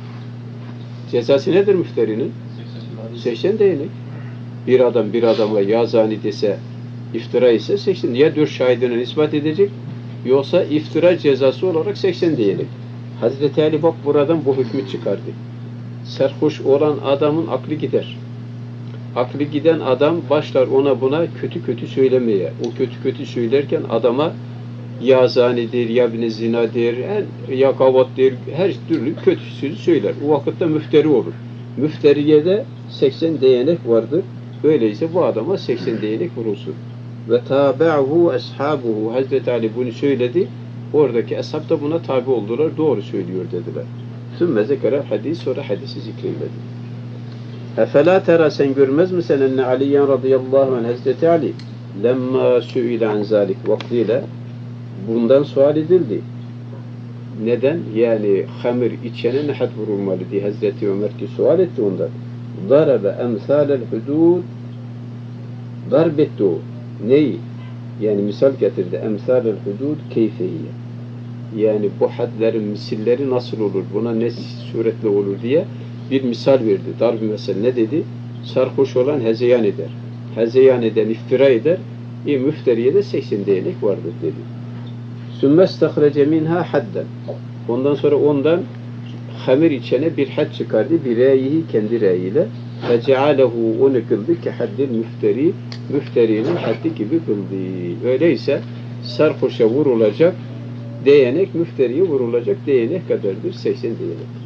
Cezası nedir müfterinin? 80 değnek. Bir adam bir adama ya zani dese, iftira ise 80. Ya 4 şahidine ispat edecek, yoksa iftira cezası olarak 80 değnek. Hazreti Ali bak buradan bu hükmü çıkardı. Serhoş olan adamın aklı gider. Aklı giden adam başlar ona buna kötü kötü söylemeye. O kötü kötü söylerken adama ya zanidir, ya bin zinadir, ya gavattir, her türlü kötü sözü söyler. O vakitte müfteri olur. Müfteriye de 80 değnek vardır. Öyleyse bu adama 80 değnek vurulsun. Ve tabi'ahu ashabuhu. Hazreti Ali bunu söyledi. Oradaki ashab da buna tabi oldular. Doğru söylüyor dediler. Sümme zekere hadis, sonra hadisi zikredildi. Efela tera, sen görmez misin enne Aliyen radıyallahu anh, Hazreti Ali lemma su'ile an zalik vaktiyle bundan sual edildi. Neden? Yani hamir içene ne had vurulmalı diye Hazreti Ömer ki sual etti ondan. Darabe emsalel hudud, darbetti o. Neyi? Yani misal getirdi. Emsalel hudud keyfeyye. Yani bu hadlerin misilleri nasıl olur? Buna ne suretle olur diye bir misal verdi. Darb mesela ne dedi? Sarhoş olan hezeyan eder. Hezeyan eden iftira eder. Müfteriye de 80 değnek vardır dedi. Sümmestahrece minha hadden. Ondan sonra ondan hamir içene bir had çıkardı. Bir reyihi kendi reyiyle. Fecealehu, onu kıldı ki haddil müfteri, müfterinin haddi gibi kıldı. Öyleyse sarhoşa vurulacak değnek, müfteriye vurulacak değnek kadardır. 80 değnek.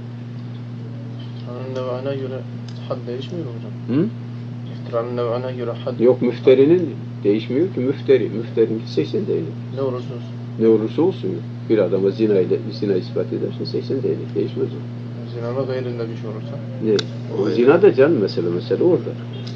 Nev'ana göre had değişmiyor hocam. Hı? İftiranın nev'ana göre had. Yok, müfterinin değişmiyor ki müfterinki 80 değnek. Ne olursa olsun. Ne olursa olsun. Bir adama zina ispat edersin 80 değnek değişmez o. Zinama gayrında bir şey olursa. Ne? O zina da can mesele orada.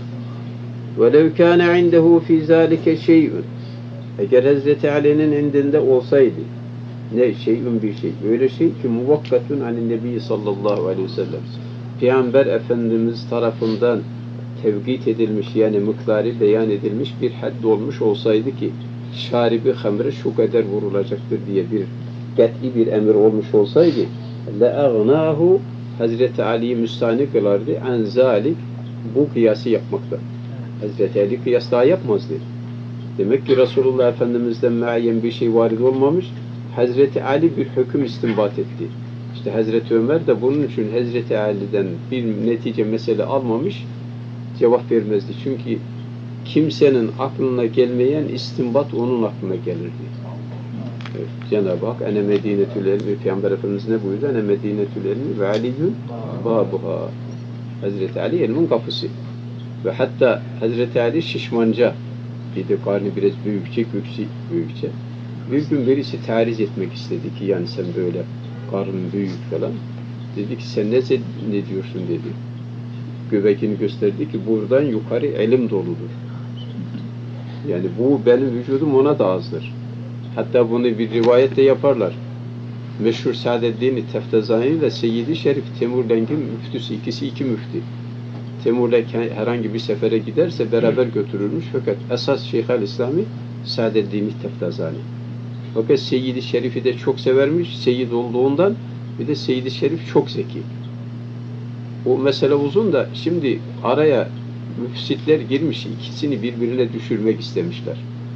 وَلَوْ كَانَ عِنْدَهُ فِي ذَٰلِكَ شَيْءٌ. Eğer Hazreti Ali'nin indinde olsaydı, ne şeyün bir şey, öyle şey ki muvakkatun anin nebi sallallahu aleyhi ve sellem, Peygamber Efendimiz tarafından tevkit edilmiş, yani miktarı beyan edilmiş bir hadd olmuş olsaydı ki şaribi hamre şu kadar vurulacaktır diye bir kat'i bir emir olmuş olsaydı لَاَغْنَاهُ, Hazreti Ali'yi müstahni kılardı an zalik, bu kıyası yapmakta. Hazreti Ali kıyas daha yapmazdı. Demek ki Resulullah Efendimiz'den muayyen bir şey varid olmamış, Hazreti Ali bir hüküm istinbat etti. İşte Hazreti Ömer de bunun için Hazreti Ali'den bir netice mesele almamış, cevap vermezdi. Çünkü kimsenin aklına gelmeyen istinbat onun aklına gelirdi. Evet, Cenab-ı Hak ene medinetül elmi, Peygamber Efendimiz ne buyurdu? Ene medinetül elmi ve aliyyun babuha. Hazreti Ali ilmin kapısı. Ve hatta Hazreti Ali şişmanca, bir de karnı biraz büyükçe. Bir gün birisi tariz etmek istedi ki yani sen böyle karın büyük falan. Dedi ki sen ne diyorsun dedi. Göbekini gösterdi ki buradan yukarı elim doludur. Yani bu benim vücudum ona da azdır. Hatta bunu bir rivayette yaparlar. Meşhur Saadeddin Teftezani ile Seyyid-i Şerif Temurleng'in müftüsü, ikisi iki müftü. Temurlenk herhangi bir sefere giderse beraber götürülmüş fakat esas Şeyhülislam'ı Saadeddin Teftezani. Fakat Seyyid-i Şerif'i de çok severmiş, Seyyid olduğundan bir de Seyyid-i Şerif çok zeki. O mesele uzun da şimdi araya müfsitler girmiş, ikisini birbirine düşürmek istemişler.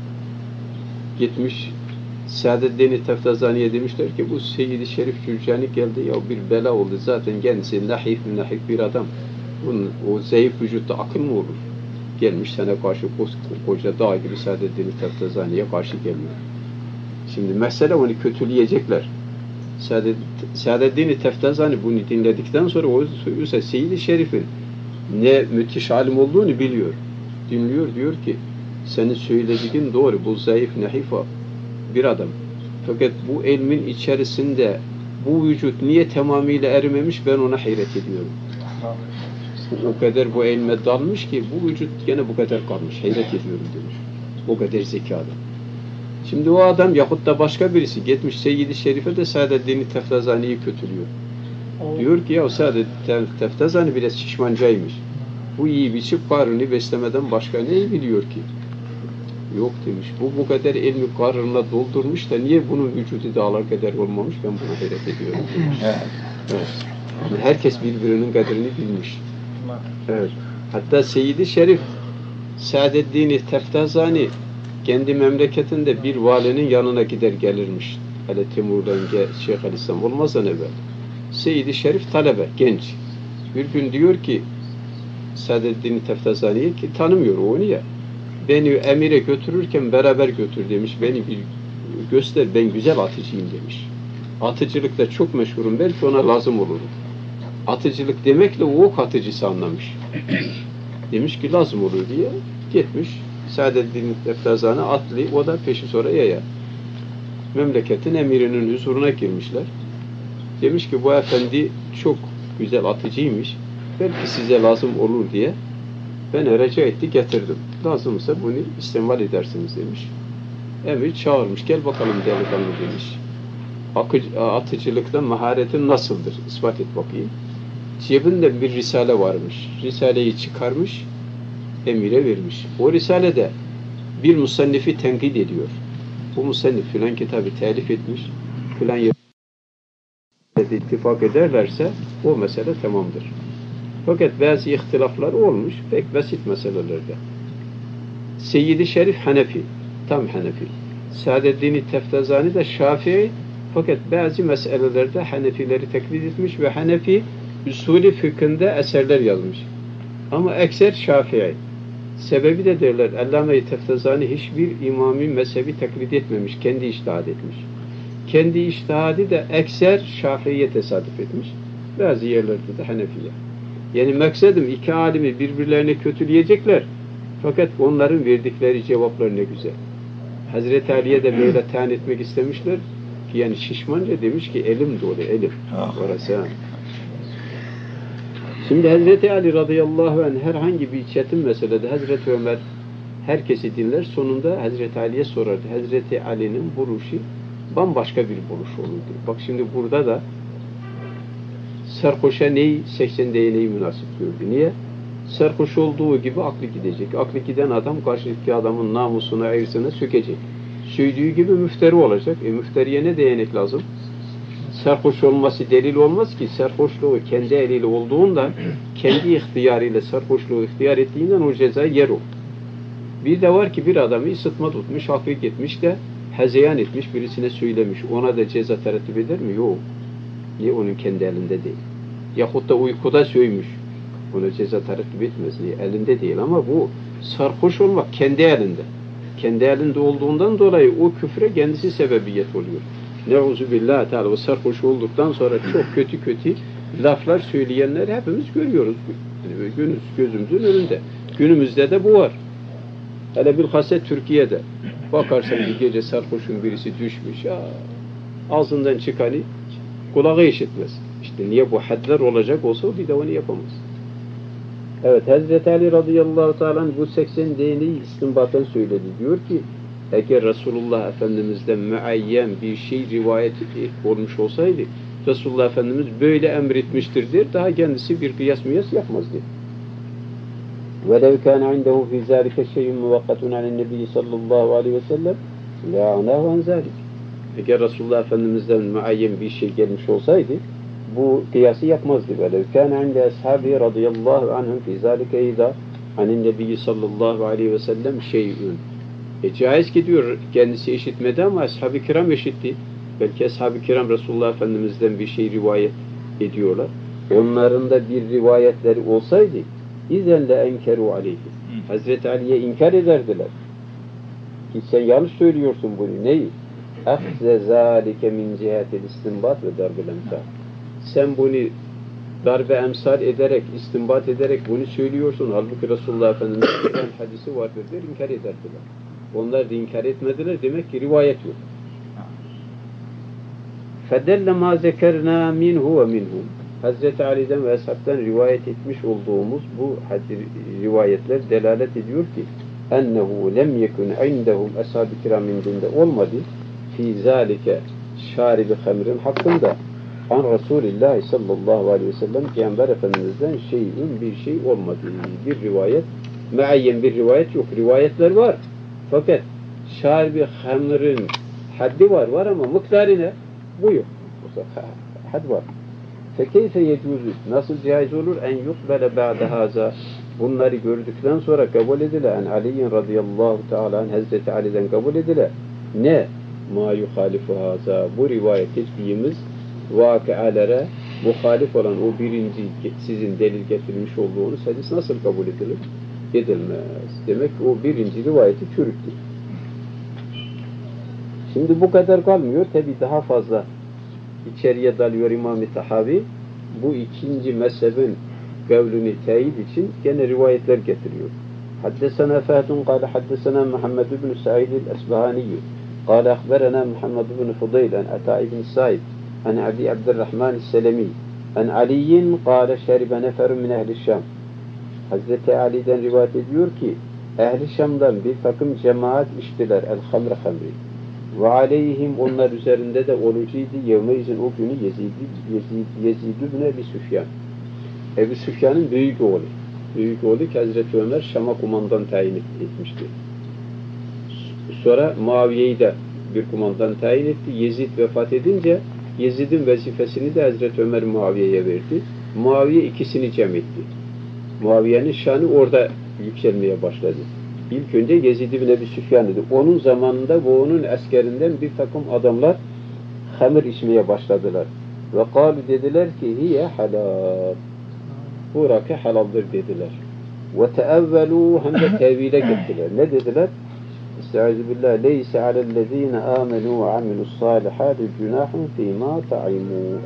Gitmiş Saadeddin Teftezani'ye demişler ki bu Seyyid-i Şerif Cürcani geldi ya bir bela oldu zaten kendisi nahif bir adam. Bunun, o zayıf vücutta akıl mı olur? Gelmiş sana karşı koca dağ gibi Saadeddin Teftezani'ye karşı gelmiyor. Şimdi mesele onu kötüleyecekler. Saadeddin Teftezani bunu dinledikten sonra o Seyyid-i Şerif'in ne müthiş alim olduğunu biliyor. Dinliyor diyor ki senin söylediğin doğru. Bu zayıf nahifa bir adam. Fakat bu ilmin içerisinde bu vücut niye tamamıyla erimemiş ben ona hayret ediyorum. O kadar bu ilme dalmış ki bu vücut gene bu kadar kalmış. Hayret ediyorum demiş. O kadar zekalı. Şimdi o adam yahut da başka birisi gitmiş Seyyid-i Şerif'e de Saadeddin Teftezani'yi kötülüyor. Diyor ki ya Saadeddin Teftezani biraz şişmancaymış. Bu iyi biçip karnını beslemeden başka neyi biliyor ki? Yok demiş. Bu kadar ilmi karnına doldurmuş da niye bunun vücudu dağlar kadar olmamış ben buna hayret ediyorum. Evet. Yani herkes birbirinin kadrini bilmiş. Evet. Hatta Seyyid-i Şerif Saadeddin Teftezani kendi memleketinde bir valinin yanına gider gelirmiş. Hele Timur'dan Şeyhülislam olmazdan evvel. Seyyid-i Şerif talebe, genç. Bir gün diyor ki Saadeddin Teftezani'ye ki tanımıyor onu ya. Beni emire götürürken beraber götür demiş. Beni bir göster ben güzel atıcıyım demiş. Atıcılıkta çok meşhurum belki ona lazım olurum. Atıcılık demekle o ok atıcısı anlamış. Demiş ki lazım olur diye gitmiş. Saadeddin Teftezani atlı o da peşi sonra yaya. Memleketin emirinin huzuruna girmişler. Demiş ki bu efendi çok güzel atıcıymış. Belki size lazım olur diye ben rica etti getirdim. Lazımsa bunu istimal edersiniz demiş. Emir çağırmış. Gel bakalım delikanlı demiş. Atıcılıkta maharetin nasıldır? İspat et bakayım. Cebinde bir risale varmış. Risaleyi çıkarmış. Emire vermiş. O risalede bir musannifi tenkit ediyor. Bu musannif filan kitabı telif etmiş. Filan yerde ittifak ederlerse o mesele tamamdır. Fakat bazı ihtilaflar olmuş. Pek basit meselelerde. Seyyid-i Şerif Hanefi. Tam Hanefi. Saadeddin Teftezani de Şafii. Fakat bazı meselelerde Hanefileri taklit etmiş ve Hanefi usulü fıkhında eserler yazmış. Ama ekser Şafii. Sebebi de derler, Allame-i Teftezani hiçbir imami mezhebi taklit etmemiş, kendi içtihat etmiş. Kendi içtihadi de ekser Şafii'ye tesadüf etmiş. Bazı yerlerde de Hanefi'ye. Yani maksadım iki alimi birbirlerine kötüleyecekler. Fakat onların verdikleri cevaplar ne güzel. Hazreti Ali'ye de böyle tayin etmek istemişler ki yani şişmanca demiş ki elim dolu, elim. Orası. Şimdi Hazreti Ali radıyallahu anh herhangi bir çetin meselede Hazreti Ömer herkesi dinler. Sonunda Hazreti Ali'ye sorardı. Hazreti Ali'nin buruşu bambaşka bir buruş olurdu. Bak şimdi burada da sarhoşa neyi 80 değneği münasip gördü. Niye? Sarhoş olduğu gibi aklı gidecek. Aklı giden adam karşıdaki adamın namusuna, ersine sökecek. Söylediği gibi müfteri olacak. Müfteriye ne değnek lazım? Sarhoş olması delil olmaz ki. Sarhoşluğu kendi eliyle olduğundan, kendi ihtiyarıyla sarhoşluğu ihtiyar ettiğinden o cezayı yer o. Bir de var ki bir adamı ısıtma tutmuş, hafif etmiş de hezeyan etmiş, birisine söylemiş. Ona da ceza terettüp eder mi? Yok. Niye? Onun kendi elinde değil. Yahut da uykuda söymüş. Ona ceza terettüp etmez. Niye? Elinde değil ama bu sarhoş olmak kendi elinde. Kendi elinde olduğundan dolayı o küfre kendisi sebebiyet oluyor. Neuzubillahi teala o sarhoş olduktan sonra çok kötü laflar söyleyenleri hepimiz görüyoruz. Gözümüzün önünde. Günümüzde de bu var. Hele bilhassa Türkiye'de. Bakarsan bir gece sarhoşun birisi düşmüş. Ağzından çıkanı kulağı işitmez. İşte niye bu hadler olacak olsa bir de onu yapamaz. Evet, Hazreti Ali radıyallahu teala bu 80 değneği istinbattan söyledi. Diyor ki eğer Resulullah Efendimiz'den müayyen bir şey rivayet olmuş olsaydı Resulullah Efendimiz böyle emretmiştir der. Daha kendisi bir kıyas mıyas yapmazdı. وَلَوْ كَانَ عِنْدَهُ فِي ذَٰلِكَ شَيْءٌ مُوَقَّتٌ عَلَى النَّبِيِّ sallallahu aleyhi ve sellem لَعَنَاهُ عَنْ ذَٰلِكَ. Eğer Resulullah Efendimiz'den müayyen bir şey gelmiş olsaydı bu kıyası yapmazdı. وَلَوْ كَانَ عِنْدَ أَصْحَابِهِ رَضِيَ اللّٰهُ عَنْهُمْ فِي ذَٰلِكَ اِذَا عَنِ النَّبِيِّ sallallahu aleyhi ve sellem şey'ün. Caiz ki diyor kendisi işitmedi ama ashab-ı kiram işitti. Belki ashab-ı kiram Resulullah Efendimiz'den bir şey rivayet ediyorlar. Onların da bir rivayetleri olsaydı İzen le enkeru aleyhi. Hazreti Ali'ye inkar ederdiler. Ki sen yanlış söylüyorsun bunu. Neyi? Ahze zâlike min cihetil istinbat ve darbil emsal. Sen bunu darbe emsal ederek, istinbat ederek bunu söylüyorsun. Halbuki Resulullah Efendimiz'in hadisi vardır der, inkar ederdiler. Onlar da inkar etmediler. Demek ki rivayet yok. فَدَلَّ مَا زَكَرْنَا مِنْهُ وَمِنْهُمْ. Hazreti Ali'den ve Eshab'tan rivayet etmiş olduğumuz bu rivayetler delalet ediyor ki ennehu lem yekun indehum ashab-ı kiram indinde olmadı fi zalike şaribi hamrin hakkında an Resulullah sallallahu aleyhi ve sellem Peygamber Efendimiz'den şeyin bir şey olmadı. Bir rivayet, meayyen bir rivayet yok. Rivayetler var. Fakat şaribi hamrin haddi var ama miktarı ne? Bu yok. Had var. Fekeyfe yecuzu, nasıl caiz olur en yukbele ba'de haza, bunları gördükten sonra kabul edile en Ali'in radıyallahu teala Hazreti Ali'den kabul edile ne? Ma yuhalifu haza, bu rivayet ettiğimiz vakıalara muhalif olan o birinci sizin delil getirmiş olduğunuz hadis nasıl kabul edilir? Edilmez. Demek ki o birinci rivayeti çürüktür. Şimdi bu kadar kalmıyor. Tabi daha fazla içeriye dalıyor İmam-ı Tahavi. Bu ikinci mezhebin kavlünü teyit için gene rivayetler getiriyor. Haddesena Fahdun kâle haddesena Muhammed ibn Sa'id el-Esbahaniyyü kâle akberena Muhammed ibn Fudayl en Ata ibn Sa'id en Abi Abdurrahman el-Selemi en Aliyin kâle şeribe neferun min ehli Şam. Hazreti Ali'den rivayet ediyor ki ehli Şam'dan bir takım cemaat içtiler el-hamr hamri. Ve aleyhim onlar üzerinde de olucuydu yevmeyizin o günü Yezid ibn Ebi Süfyan. Ebu Süfyan'ın büyük oğlu. Büyük oğlu ki Hazreti Ömer Şam'a kumandan tayin etmişti. Sonra Muaviye'yi de bir kumandan tayin etti. Yezid vefat edince Yezid'in vazifesini de Hazreti Ömer Muaviye'ye verdi. Muaviye ikisini cem etti. Muaviye'nin şanı orada yükselmeye başladı. İlk önce Yezid ibn Ebi Süfyan idi. Onun zamanında bu onun askerinden bir takım adamlar hamir içmeye başladılar. Ve kâlu dediler ki hiye halal. Bu rakı halaldır dediler. Ve teevvelû hem de tevhile gittiler. Ne dediler? Estağfirullah. Leyse alellezîne âmenû ve amilussâlihâti cünâhun fîmâ ta'imû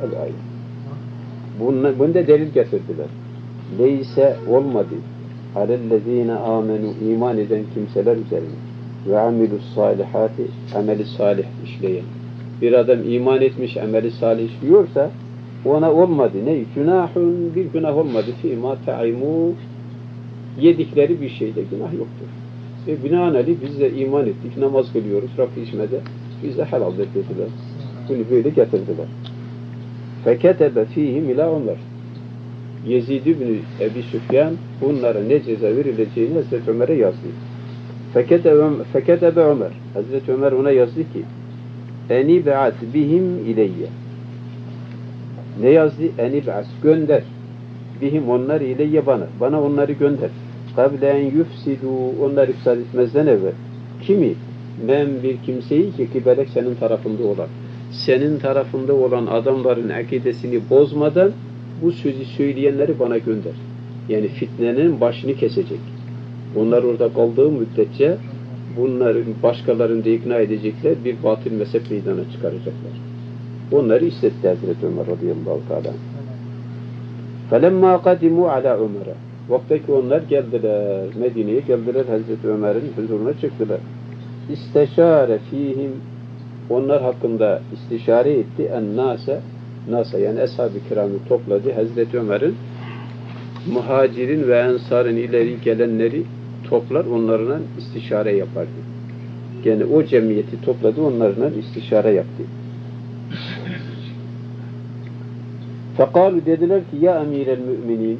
el-ayet. Bunda delil getirdiler. Leyse olmadı. alellezîne âmenû iman eden kimseler üzerine ve amilussâlihâti ameli salih işleyen. Bir adam iman etmiş, ameli salih işliyorsa ona olmadı. Ne? Günahın bir günah olmadı. Fîmâ ta'imû yedikleri bir şeyde günah yoktur. Binaenaleyh biz de iman ettik, namaz kılıyoruz, rakı içmede bize helaldir dediler. Bunu böyle getirdiler. Feketebe fîhim ilâ Ömer. Yezid ibn Ebi Süfyan bunlara ne ceza verileceğini Hazreti Ömer'e yazdı. Feketebe Ömer. Hazreti Ömer ona yazdı ki eni be'at bihim ileyye. Ne yazdı? Eni be'at. Gönder. Bihim onlar ileyye bana. Bana onları gönder. Kable en yufsidu. Onlar ifsad etmezden evvel. Kimi? Men bir kimseyi ki kibelek senin tarafında olan. Senin tarafında olan adamların akidesini bozmadan bu sözü söyleyenleri bana gönder. Yani fitnenin başını kesecek. Onlar orada kaldığı müddetçe bunların başkalarını da ikna edecekler, bir batıl mezhep meydana çıkaracaklar. Onları istetti Hazreti Ömer radıyallahu teala. فَلَمَّا قَدِمُوا عَلَى Ömer'e. Vaktaki onlar geldiler, Medine'ye geldiler, Hazreti Ömer'in huzuruna çıktılar. İsteşare fihim, onlar hakkında istişare etti ennâse, Nasa yani Eshab-ı Kiram'ı topladı. Hazreti Ömer'in muhacirin ve ensarın ileri gelenleri toplar, onlarla istişare yapardı. Yani o cemiyeti topladı, onlarla istişare yaptı. Fekalu dediler ki ya emirel müminin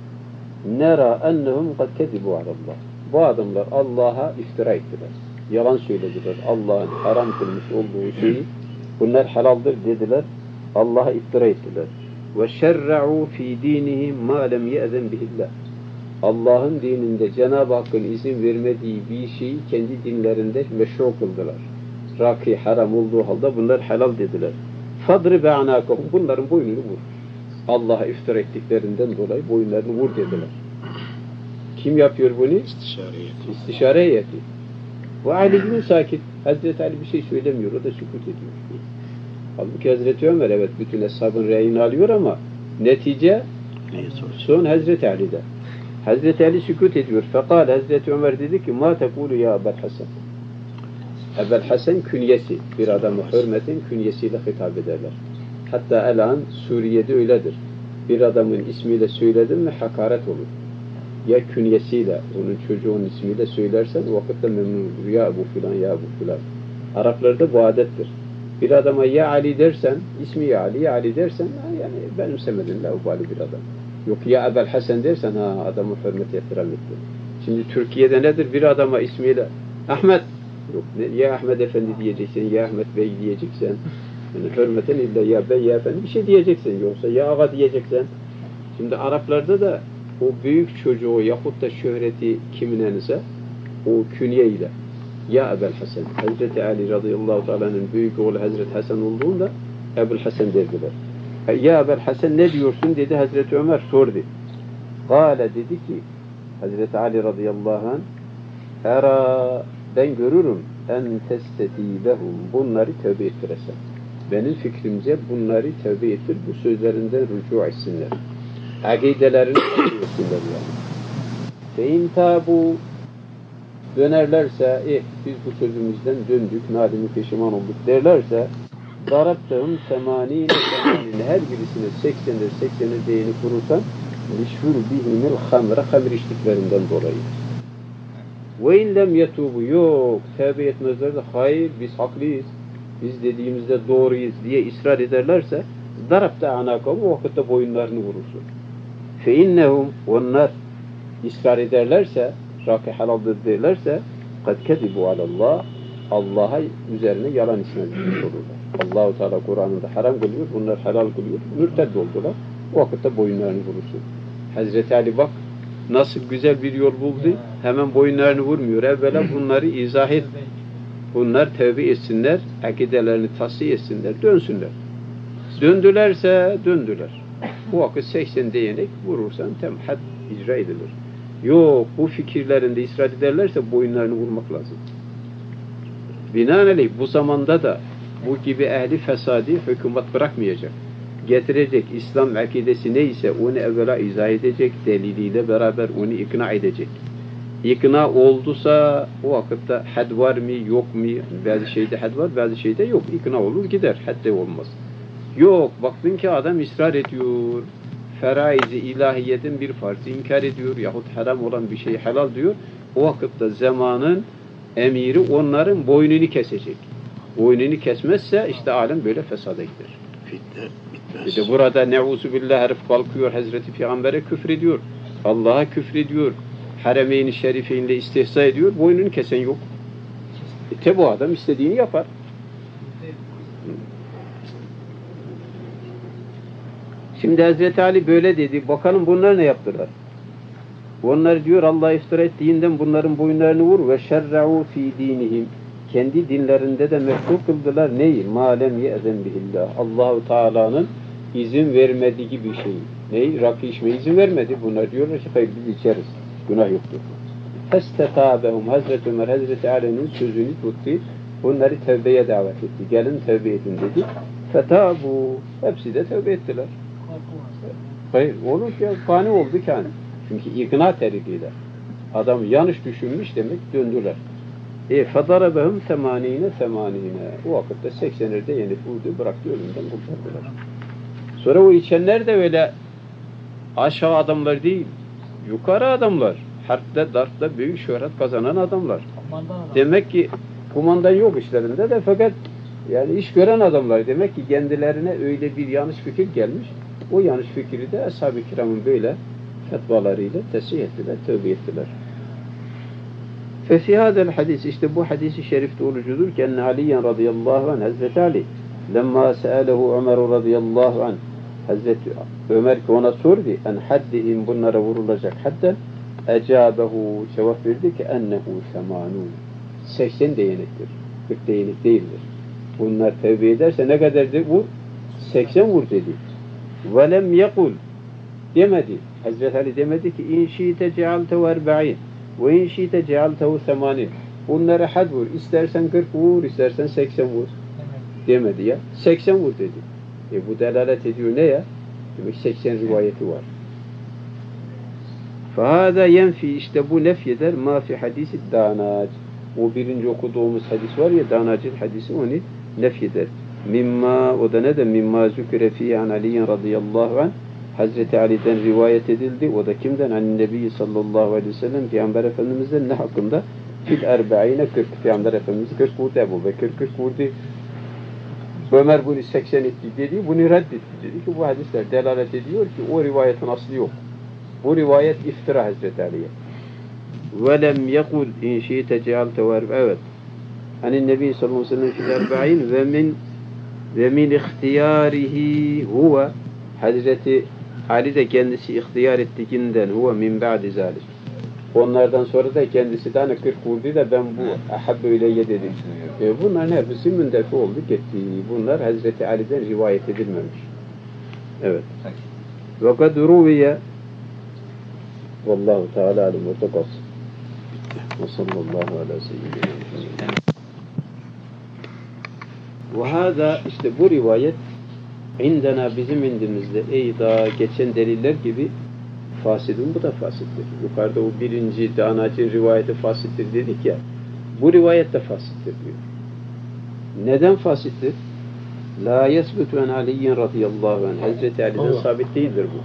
nera ennehum kad kezibu alallah. Bu adamlar Allah'a iftira ettiler. Yalan söylediler. Allah'ın haram kılmış olduğu şeyi bunlar halaldır dediler. Allah'a iftira ettiler. Ve şerra'u fi dinihim ma lem ye'zen bihillah. Allah'ın dininde Cenab-ı Hakk'ın izin vermediği bir şeyi kendi dinlerinde meşru kıldılar. Raki haram olduğu halde bunlar helal dediler. Fadribe anakahum. Bunların boynunu vur. Allah'a iftira ettiklerinden dolayı boyunlarını vur dediler. Kim yapıyor bunu? İstişare heyeti. Ve Ali bin sakit. Hazreti Ali bir şey söylemiyor. O da sükut ediyor. Halbuki Hazreti Ömer evet bütün eshabın reyini alıyor ama netice son Hazreti Ali'de. Hazreti Ali sükut ediyor. Fekal Hazreti Ömer dedi ki ma tekulu ya Ebel Hasan. Ebel Hasan künyesi. Bir adamı hürmetin künyesiyle hitap ederler. Hatta elan Suriye'de öyledir. Bir adamın ismiyle söyledin mi hakaret olur. Ya künyesiyle, onun çocuğun ismiyle söylersen o vakitte memnun olur. Ya bu filan, ya bu filan. Araplarda bu adettir. Bir adama ya Ali dersen, ismi ya Ali dersen yani benimsemedin laubali bir adam. Yok ya Ebel Hasan dersen adamı hürmet ihtiram etti. Şimdi Türkiye'de nedir? Bir adama ismiyle Ahmet, yok ya Ahmet Efendi diyeceksin, ya Ahmet Bey diyeceksin. Yani hürmeten illa ya bey ya efendi bir şey diyeceksin. Yoksa ya ağa diyeceksin. Şimdi Araplarda da o büyük çocuğu yahut da şöhreti kiminenize o künyeyle ya Ebel Hasan. Hazreti Ali radıyallahu teala'nın büyük oğlu Hazreti Hasan olduğunda Ebul Hasan dediler. Ya Ebel Hasan ne diyorsun dedi Hazreti Ömer sordu. Gale dedi ki Hazreti Ali radıyallahu anh era ben görürüm en testetibehum bunları tövbe ettiresen. Benim fikrimce bunları tövbe ettir bu sözlerinden rücu etsinler. Akidelerini etsinler yani. Fe in tabu dönerlerse biz bu sözümüzden döndük, nadimi peşiman olduk derlerse darabtahum semanine her birisine 80'er değini kurursan lişfur bihimil hamr içtiklerinden dolayı. Ve in lem yetubu yok tevbe etmezler de hayır biz haklıyız, biz dediğimizde doğruyuz diye ısrar ederlerse darabta anakam o vakitte boyunlarını vurursun. Fe innehum onlar ısrar ederlerse rakı halaldır derlerse kad kezibu alallah Allah'a üzerine yalan isnat etmiş olurlar. Allah-u Teala Kur'an'ında haram kılıyor, bunlar helal kılıyor, mürted oldular. O vakitte boyunlarını vurursun. Hazreti Ali bak nasıl güzel bir yol buldu. Hemen boyunlarını vurmuyor. Evvela bunları izah et. Bunlar tevbe etsinler, akidelerini tasfiye etsinler, dönsünler. Döndülerse döndüler. Bu vakit 80 değnek vurursan had icra edilir. Yok bu fikirlerinde ısrar ederlerse boyunlarını vurmak lazım. Binaenaleyh bu zamanda da bu gibi ehli fesadi hükümet bırakmayacak. Getirecek İslam akidesi neyse onu evvela izah edecek, deliliyle beraber onu ikna edecek. İkna olduysa o vakitte had var mı yok mu? Bazı şeyde had var, bazı şeyde yok. İkna olur gider, hadde olmaz. Yok baktın ki adam ısrar ediyor. Feraiz-i ilahiyetin bir farzı inkar ediyor yahut haram olan bir şey helal diyor. O vakitte zamanın emiri onların boynunu kesecek. Boynunu kesmezse işte alem böyle fesada gider. Fitne bitmez. İşte burada neuzubillah herif kalkıyor Hazreti Peygamber'e küfrediyor. Allah'a küfrediyor. Haremeyn-i Şerifeyn'le istihza ediyor. Boynunu kesen yok. Bu adam istediğini yapar. Şimdi Hazreti Ali böyle dedi. Bakalım bunlar ne yaptılar? Onlar diyor Allah iftira ettiğinden bunların boyunlarını vur ve şerra'u fi dinihim. Kendi dinlerinde de meşru kıldılar. Neyi? Ma lem ye'zen bihillah. Allah-u Teala'nın izin vermediği bir şey. Neyi? Rakı içmeye izin vermedi. Bunlar diyorlar ki hayır biz içeriz. Günah yoktur. Festetabehum. Hazreti Ömer Hazreti Ali'nin sözünü tuttu. Bunları tevbeye davet etti. Gelin tevbe edin dedi. Fetabu. Hepsi de tevbe ettiler. Hayır. Olur ki fani oldu yani. Çünkü ikna terikiyle. Adam yanlış düşünmüş demek döndüler. فَضَرَبَهُمْ 80. O vakitte 80'lerde yenip vurdu, bıraktı ölümden kurtardılar. Sonra o içenler de öyle aşağı adamlar değil. Yukarı adamlar. Harpte, darpta büyük şöhret kazanan adamlar. Demek ki kumandan yok işlerinde de fakat yani iş gören adamlar. Demek ki kendilerine öyle bir yanlış fikir gelmiş. O yanlış fikri de Ashab-ı Kiram'ın böyle fetvalarıyla tesih ettiler, tövbe ettiler. Fefi hadel hadis, işte bu hadisi şerifte olucudur ki enne Aliyen radıyallahu anh, Hazreti Ali lemma se'alehu Ömer radıyallahu anh, Hazreti Ömer ki ona sordu en haddihim, bunlara vurulacak hadden, ecabehu, cevap verdi ki ennehu semanun, 80 değnektir, 40 değnek değildir. Bunlar tevbe ederse ne kadardır? Vur, 80 vur dedi. Ve lem yekul, demedi. Hazreti Ali demedi ki in şiite cealtehu 40 ve in şiite cealtehu 80. Bunları had vur. İstersen 40 vur, istersen 80 vur. Demedi ya. 80 vur dedi. Bu delalet ediyor ne ya? Demek 80 rivayeti var. Fahada yenfi, işte bu nefyeder ma fi hadisi danac. O birinci okuduğumuz hadis var ya, danacın hadisi, onu nefyeder. Mimma, o da ne de mimma zükre fiye an Aliyin radıyallahu anh, Hazreti Ali'den rivayet edildi. O da kimden? Hani Nebi sallallahu aleyhi ve sellem, Peygamber Efendimiz'den ne hakkında? Fil erba'ine 40. Peygamber Efendimiz 40 vurdu, Ebu Bekir 40 vurdu. Ömer bunu 80 etti dedi, bunu reddetti dedi ki bu hadisler delalet ediyor ki o rivayetin aslı yok. Bu rivayet iftira Hazreti Ali'ye. وَلَمْ يَقُلْ اِنْ شِيْتَ جَعَلْتَ وَاَرْبَ. Evet. Hani Nebi sallallahu aleyhi ve sellem fil erba'in ve min ihtiyarihi huve, Hazreti Ali de kendisi ihtiyar ettiğinden huve min ba'di zalik. Onlardan sonra da kendisi de hani 40 vurdu da ben bu ahabbe ileyye dedim. Bunların hepsi mündefi oldu gitti. Bunlar Hazreti Ali'den rivayet edilmemiş. Evet. Ve kad ruviye vallahu teala alim ve tekas. Ve sallallahu ala seyyidina Muhammed. Ve hâzâ, işte bu rivayet indena, bizim indimizde eyda, geçen deliller gibi fasidun, bu da fasittir. Yukarıda o birinci danacın rivayeti fasittir dedik ya, bu rivayet de fasittir diyor. Neden fasittir? La yesbutu en Aliyin radıyallahu anh, Hazreti Ali'den sabit değildir bu.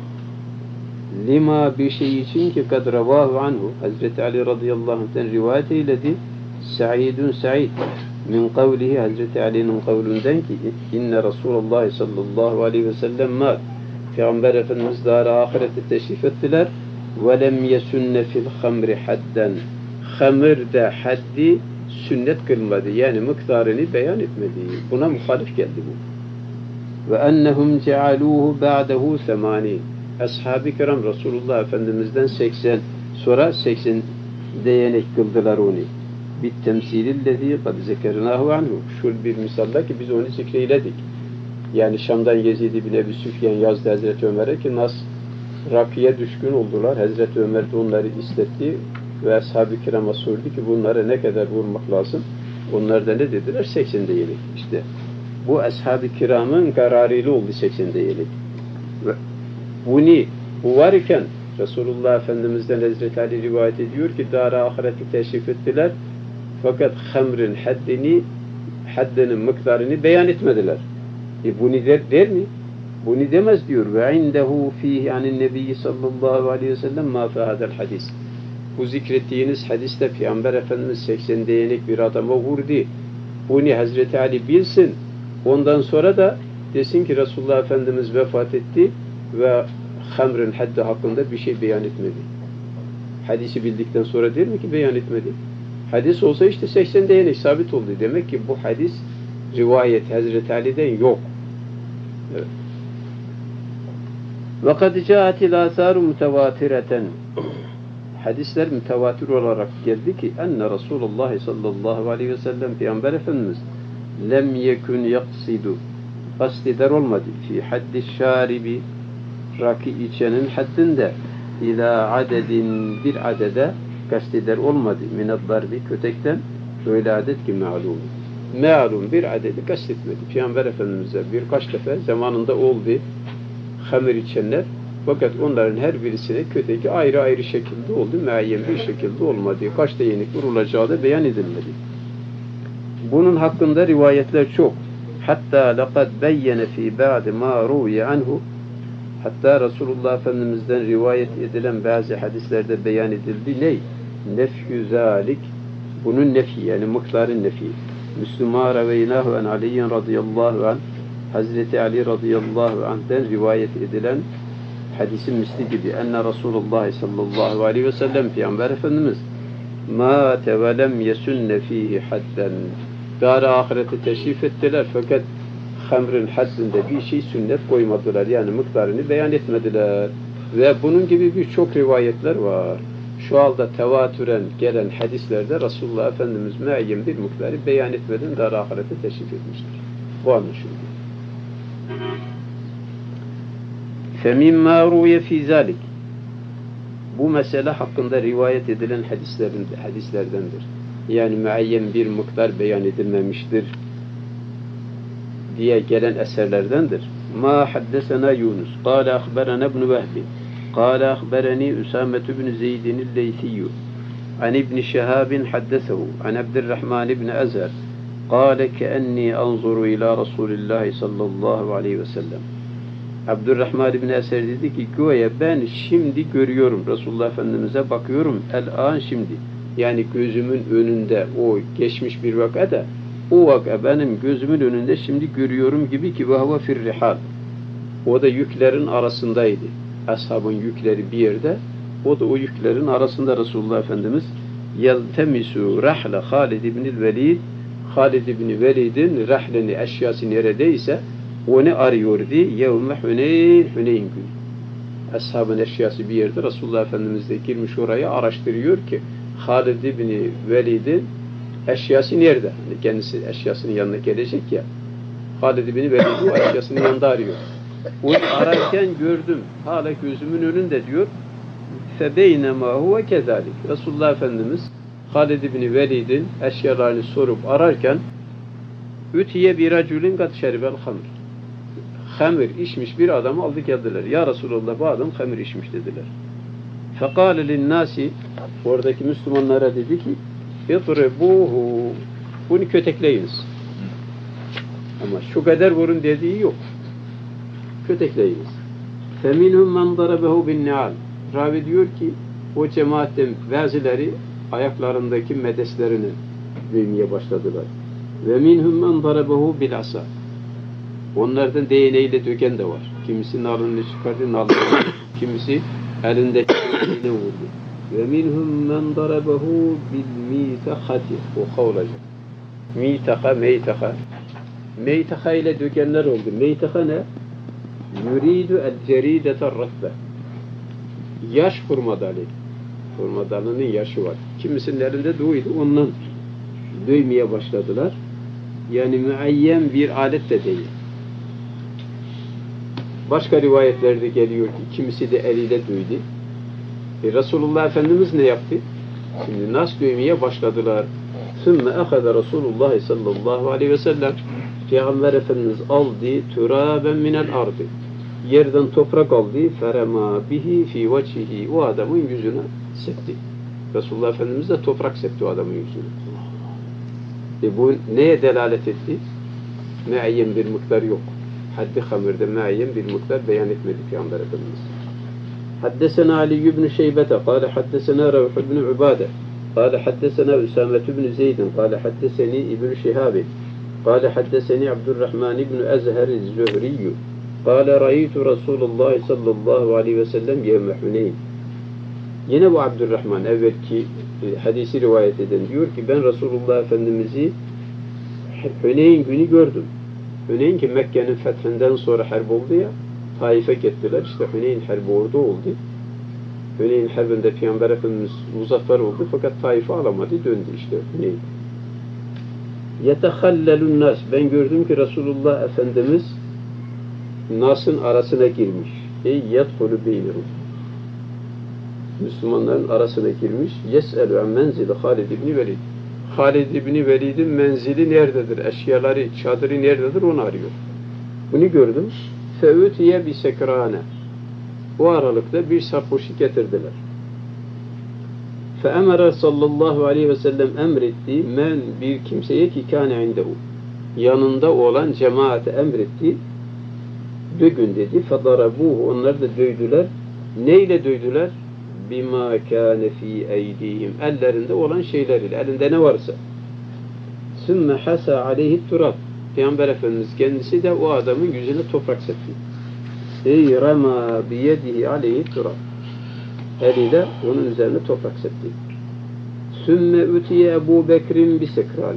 Lima, bir şey için ki kad ravahu anhu, Hazreti Ali radıyallahu anh'ten rivayet eyledi. Sa'idun Sa'id min kavlihi, Hazreti Ali'nin kavlünden ki inne Resulullah sallallahu aleyhi ve sellem ma, Peygamber Efendimiz dar-ı ahirette teşrif ettiler. Ve lem yesunne fil hamri hadden, hamırda haddi sünnet kılmadı, yani miktarını beyan etmedi. Buna muhalif geldi bu. Ve ennehum cealuhu ba'dehu 80. Ashab-ı kiram Resulullah Efendimiz'den 80, sonra 80 değnek kıldılar onu. Bit temsilillezî kad zekernahu anhu. Şu bir misalda ki biz onu zikreyledik. Yani Şam'dan Yezid ibn Ebi Süfyan yazdı Hazreti Ömer'e ki nas rakıya düşkün oldular. Hazreti Ömer de onları istetti ve ashab-ı kirama sordu ki bunlara ne kadar vurmak lazım? Onlar da ne dediler? 80 değnek. İşte bu ashab-ı kiramın kararıyla oldu 80 değnek. Ve bu varken Resulullah Efendimiz'den Hazreti Ali rivayet ediyor ki dar-ı ahireti teşrif ettiler. Fakat hamrın haddinin miktarını beyan etmediler. Bunu der mi? Bunu demez diyor. Ve indehu fihi anin nebiyyi sallallahu aleyhi ve sellem ma fi hadel hadis. Bu zikrettiğiniz hadiste Peygamber Efendimiz 80 değnek bir adama vurdu. Bunu Hazreti Ali bilsin. Ondan sonra da desin ki Resulullah Efendimiz vefat etti ve hamrın haddi hakkında bir şey beyan etmedi. Hadisi bildikten sonra der mi ki beyan etmedi? Hadis olsa işte 80 değnek sabit oldu. Demek ki bu hadis rivayet Hazreti Ali'den yok. Evet. وَقَدْ جَاءَتِ الْآثَارُ مُتَوَاتِرَةً. Hadisler mütevatir olarak geldi ki enne Resulullah sallallahu aleyhi ve sellem Peygamber Efendimiz lem yekun yaksidu, kasteder olmadı fi haddi şaribi, rakı içenin haddinde ila adedin, bir adede kasteder olmadı mined darbi, kötekten, öyle adet ki malum bir adedi kastetmedi. Peygamber Efendimiz'e birkaç defa zamanında oldu hamir içenler, fakat onların her birisine köteki ayrı ayrı şekilde oldu, müeyyen bir şekilde olmadı. Kaç değnek vurulacağı da beyan edilmedi. Bunun hakkında rivayetler çok. Hatta laqad beyyene fi ba'd ma ruwiye anhu, Hatta Resulullah Efendimiz'den rivayet edilen bazı hadislerde beyan edildi. Ne? Nefyü zalik. Bunun nefi, yani miktarın nefi. Müslüman reveynahu en Aliyyên radıyallahu anh, Hazreti Ali radıyallahu anh'den rivayet edilen hadisin misli gibi. Enne Resulullah sallallahu aleyhi ve sellem, Peygamber Efendimiz mâte ve lem yesunne fîhî hadden. Dar ahirete teşrif ettiler fakat hamrın haddinde bir şey sünnet koymadılar. Yani miktarını beyan etmediler. Ve bunun gibi birçok rivayetler var. Şu anda tevatüren gelen hadislerde Resulullah Efendimiz müeyyen bir miktarı beyan etmeden dar ahirete teşrif etmiştir. Bu anlaşılıyor. فَمِمَّا رُوْيَ فِي ذَلِكِ. Bu mesele hakkında rivayet edilen hadislerdendir. Yani müeyyen bir miktar beyan edilmemiştir diye gelen eserlerdendir. مَا حَدَّسَنَا يُونُسُ قَالَ أَخْبَرَنَا ابْنُ وَهْبٍ قَالَ أَخْبَرَنِي أُسَامَةُ بْنُ زَيْدٍ اللَّيْثِيُّ عَنْ ابْنِ شِهَابٍ حَدَّثَهُ عَنْ عَبْدِ الرَّحْمَنِ بْنِ أَزْهَرَ قَالَ كَأَنِّي أَنْظُرُ إِلَى رَسُولِ اللّٰهِ sallallahu aleyhi ve sellem. Abdurrahman İbni Eser dedi ki, güya ben şimdi görüyorum, Resulullah Efendimiz'e bakıyorum, el-an şimdi. Yani gözümün önünde o geçmiş bir vakada, o vaka benim gözümün önünde şimdi görüyorum gibi ki vahve fir-rihal. O da yüklerin arasındaydı. Ashabın yükleri bir yerde, o da o yüklerin arasında Resulullah Efendimiz yeltemisu rahle Halid ibn Velid, Halid ibn Velid'in rahleni, eşyası neredeyse onu arıyordu. Yevme Huneyn, Huneyn günü. Ashabın eşyası bir yerde, Resulullah Efendimiz de girmiş oraya araştırıyor ki Halid ibn Velid'in eşyası nerede? Yani kendisi eşyasının yanına gelecek ya. Halid ibn Velid'i o eşyasının yanında arıyor. Onu ararken gördüm. Hala gözümün önünde diyor. فَبَيْنَمَا هُوَ كَذَٰلِكَ. Resulullah Efendimiz Halid ibn Velid'in eşyalarını sorup ararken Ütiye bir raculin kat şeribel hamr. Hamir içmiş bir adamı aldı geldiler. Ya Resulallah, bu adam hamir içmiş dediler. Fekâle linnâsi, oradaki Müslümanlara dedi ki اِضْرِبُوهُ, bunu kötekleyiniz. Ama şu kadar vurun dediği yok. Kötekleyiniz. فَمِنْهُمْ مَنْ ضَرَبَهُ بِالنِّعَالِ. Ravi diyor ki o cemaatten bazıları ayaklarındaki medeslerini dövmeye başladılar. Ve minhum men darabahu bil asa. Onlardan değneğiyle döken de var. Kimisi nalını çıkardı, nalını kimisi elindeki değneğiyle vurdu. Ve minhum men darabahu bil mitahati. O kavlacak. Mitaha, meytaha. Meytaha ile dökenler oldu. Meytaha ne? Yuridu el ceridete ratbe. Yaş hurmadalı. Hurmadalının yaşı var. Kimisinin elinde duydu. Ondan döymeye başladılar. Yani müeyyen bir alet de değil. Başka rivayetlerde geliyor ki kimisi de eliyle dövdü. Resulullah Efendimiz ne yaptı? Şimdi nas dövmeye başladılar. ثُمَّ أَخَذَ Resulullah sallallahu aleyhi ve sellem, Peygamber Efendimiz aldı تُرَابًا مِنَ الْأَرْضِ, yerden toprak aldı, فَرَمَا بِهِ فِي وَجْهِهِ, o adamın yüzüne septi. Resulullah Efendimiz de toprak septi o adamın yüzüne. Bu neye delalet etti? Müeyyen bir miktar yok. Haddi hamirde müeyyen bir miktar beyan etmedi Peygamber Efendimiz. Haddesena Ali ibn Şeybete kâle haddesena Ravh ibn Ubade kâle haddesena Üsame ibn Zeydin kâle haddeseni İbn Şihabi kâle haddeseni Abdurrahman ibn Ezher el-Zühriyyü kâle ra'aytu Resulullah sallallahu aleyhi ve sellem yevme Huneyn. Yine bu Abdurrahman evvelki hadisi rivayet eden diyor ki ben Resulullah Efendimiz'i Huneyn günü gördüm. Huneyn ki Mekke'nin fethinden sonra harp oldu ya, Taif'e gittiler. İşte Huneyn harbi orada oldu. Huneyn harbinde Peygamber Efendimiz muzaffer oldu fakat Taif'i alamadı, döndü işte Huneyn. Yetehallelun nas, ben gördüm ki Resulullah Efendimiz nasın arasına girmiş. Yedhulu beynehum, Müslümanların arasına girmiş. Yes'elu an menzili Halid ibn Velid. Halid ibn Velid'in menzili nerededir? Eşyaları, çadırı nerededir? Onu arıyor. Bunu gördüm. Feutiye bi sekrane. O aralıkta bir sarhoşu getirdiler. Feemere sallallahu aleyhi ve sellem emretti. Men bir kimseye ki kâne indehu. Yanında olan cemaate emretti. Dögün dedi. Fadarabuhu. Onlar da dövdüler. Neyle dövdüler? Bima kâne fî eydihim. Ellerinde olan şeyler ile. Elinde ne varsa. Sümme hasa aleyhi turab. Peygamber Efendimiz kendisi de o adamın yüzüne toprak septi. Ey rama biyedihi aleyhi turab. Eliyle onun üzerine toprak septi. Sümme ütiye Ebu Bekir'in bisekrane.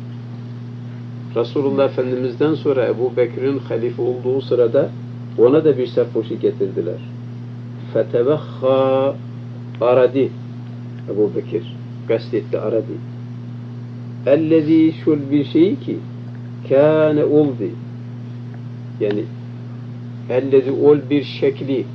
Resulullah Efendimiz'den sonra Ebu Bekir'in halife olduğu sırada ona da bir sarhoşu getirdiler. Fetevekha aradı. Ebu Bekir gastetti aradı. Ellezî şul bir şey ki kâne oldu. Yani ellezî ol bir şekli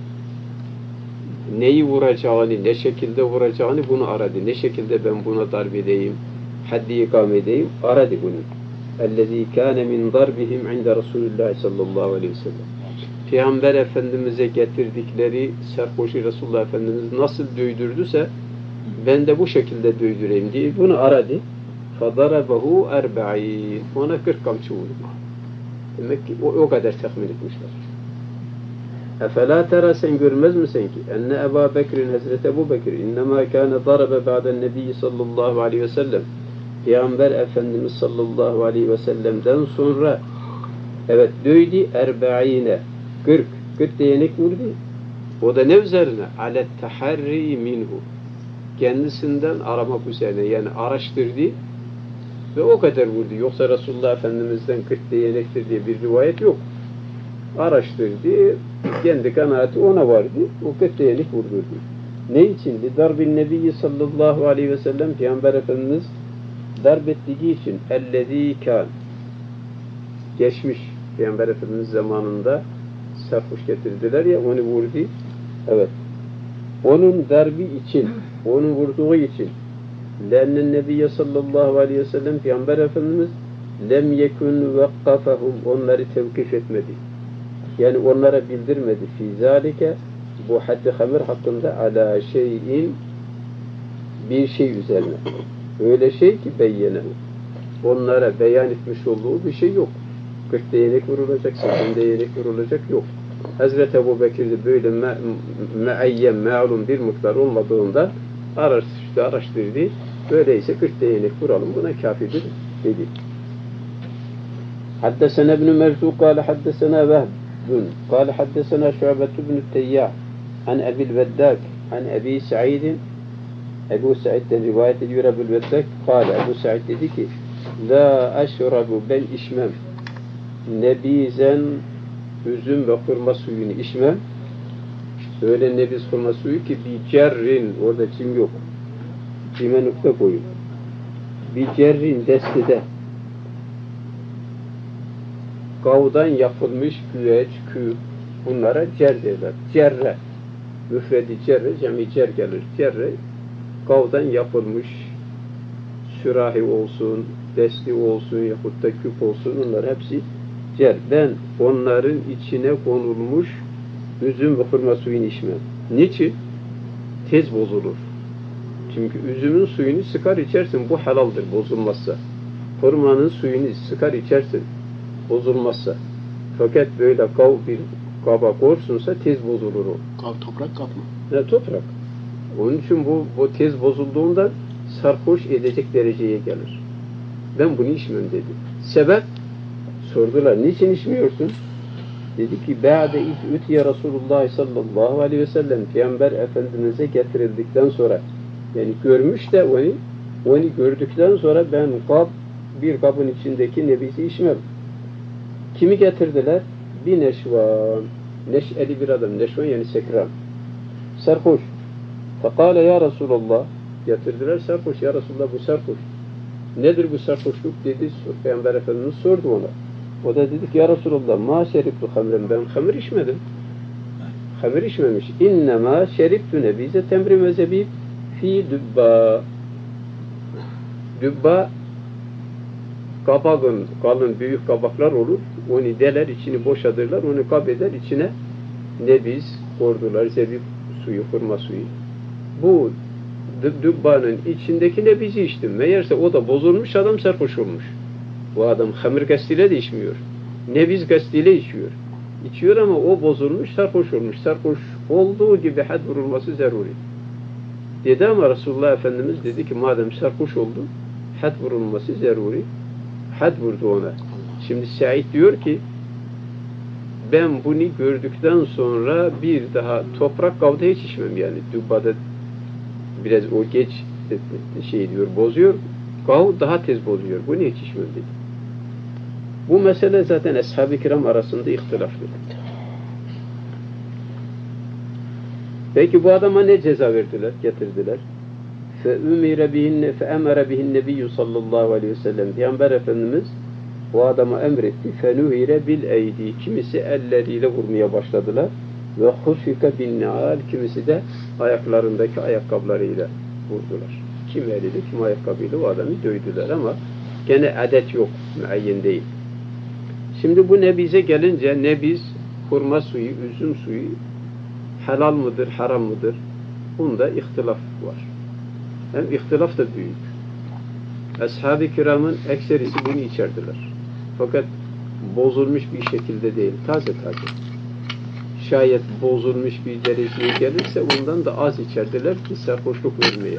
neyi vuracağını, ne şekilde vuracağını bunu aradı. Ne şekilde ben buna darp edeyim, haddi ikame edeyim, aradı bunu. اَلَّذ۪ي كَانَ مِنْ ضَرْبِهِمْ عِنْدَ رَسُولِ اللّٰهِ sallallahu aleyhi ve sellem. Peygamber Efendimiz'e getirdikleri sarhoşu Resulullah Efendimiz nasıl dövdürdüyse ben de bu şekilde dövdüreyim diye bunu aradı. فَضَرَبَهُ اَرْبَعِينَ. Ona 40 kamçı vurdu. Demek ki o kadar tahmin etmişler. اَفَلَا تَرَى Sen görmez misin ki enne Ebu Bekir'in Hazreti Ebu Bekir اِنَّمَا كَانَ ضَرَبَ بَعْدَ النَّبِيِّ sallallahu aleyhi ve sellem. Peygamber Efendimiz sallallahu aleyhi ve sellem'den sonra evet dövdü erba'ine 40 değnek vurdu. O da ne üzerine? Alet taharri minhu. Kendisinden aramak üzerine yani araştırdı ve o kadar vurdu. Yoksa Resulullah Efendimiz'den 40 değnektir diye bir rivayet yok. Araştırdı, kendi kanaati ona vardı. O 40 değnek vurdurdu. Ne içindi? Darbin Nebiyyi sallallahu aleyhi ve sellem Peygamber Efendimiz darp ettiği için ellezî kân geçmiş Peygamber Efendimiz zamanında sarhoş getirdiler ya onu vurdu. Evet. Onun darbi için, onun vurduğu için lenne nebiyye sallallahu aleyhi ve sellem Peygamber Efendimiz lem yekun vakkafahum onları tevkif etmedi. Yani onlara bildirmedi. Fî zâlike bu haddi hamir hakkında ala şeyin bir şey üzerine. Öyle şey ki beyyene. Onlara beyan etmiş olduğu bir şey yok. 40 değnek vurulacak, 80 değnek vurulacak yok. Hazreti Ebu Bekir'de böyle meayyen, me'lum bir miktar olmadığında araştırdı. Böyleyse 40 değnek vuralım buna kafidir dedi. Haddesena ibn Merzuq kâle haddesena Vehbun kâle haddesena Şu'betü ibn Teyyâh an Ebil Veddâk an Ebi Sa'idin Ebu Sa'id'den rivayet ediyor Ebu'l Veddak kâle Ebu Sa'id dedi ki la eşrabu ben içmem nebizen üzüm ve hurma suyunu içmem öyle nebiz hurma suyu ki bir cerrin orada cim yok cime nokta koyun bir cerrin destede kavdan yapılmış güveç, küp bunlara cer derler. Cerre müfredi cerre, cemi cer gelir. Cerre kavdan yapılmış sürahi olsun, desti olsun yahut da küp olsun onlar hepsi cer. Ben onların içine konulmuş üzüm ve hurma suyunu içmem. Niçin? Tez bozulur. Çünkü üzümün suyunu sıkar içersin. Bu halaldir bozulmazsa. Hurmanın suyunu sıkar içersin. Bozulmazsa. Fakat böyle bir kaba korsunsa tez bozulur o. Toprak kap mı? Ne toprak. Onun için bu tez bozulduğunda sarhoş edecek dereceye gelir. Ben bunu içmem dedi. Sebep? Sordular. Niçin içmiyorsun? Dedi ki ba'de iz ütiye Resulullah sallallahu aleyhi ve sellem Peygamber Efendimiz'e getirildikten sonra yani görmüş de onu gördükten sonra ben bir kabın içindeki nebisi içmem. Kimi getirdiler? Bir neşvan. Neş'eli bir adam. Neşvan yani sekran. Sarhoş. Fekale ya Resulallah. Getirdiler sarhoş. Ya Resulallah bu sarhoş. Nedir bu sarhoşluk dedi. Peygamber Efendimiz sordu ona. O da dedi ki ya Resulallah ma şeriptu hamren. Ben hamir içmedim. Hamir içmemiş. İnnemâ şeriptu nebize temri ve zebib fi dübba. Dübba kabağın, kalın büyük kabaklar olur. Onu deler, içini boşadırlar. Onu kabeder, içine nebiz koydular. Zebib suyu, hurma suyu. Bu dübbanın içindeki nebizi içtim. Meğerse o da bozulmuş adam sarhoş olmuş. Bu adam hamir gastiyle de içmiyor. Nebiz gastiyle içiyor. İçiyor ama o bozulmuş, sarhoş olmuş. Sarhoş olduğu gibi had vurulması zaruri. Dedi ama Resulullah Efendimiz dedi ki madem sarhoş oldu, had vurulması zaruri. Had vurdu ona. Şimdi Said diyor ki ben bunu gördükten sonra bir daha toprak kavda hiç içmem yani. Dubbada biraz o geç şey diyor, bozuyor. Kav daha tez bozuyor. Bunu hiç içmem dedi. Bu mesele zaten ashab-ı kiram arasında ihtilaflı. Peki bu adama ne ceza verdiler, getirdiler? فَاُمِرَ بِهِنَّ فَاَمَرَ بِهِ النَّبِيُّ sallallahu aleyhi ve sellem. Peygamber Efendimiz bu adama emretti. فَنُهِرَ بِالْاَيْدِ. Kimisi elleriyle vurmaya başladılar. Ve خُفِكَ بِالنَّعَالِ. Kimisi de ayaklarındaki ayakkabılarıyla vurdular. Kim eliyle, kim ayakkabıyla o adamı dövdüler ama gene adet yok, müeyyen değil. Şimdi bu nebize gelince nebiz, hurma suyu, üzüm suyu helal mıdır, haram mıdır? Bunda ihtilaf var. Hem ihtilaf da büyük. Ashab-ı kiramın ekserisi bunu içerdiler. Fakat bozulmuş bir şekilde değil, taze taze. Şayet bozulmuş bir dereceye gelirse ondan da az içerdiler ki sarhoşluk vermeye.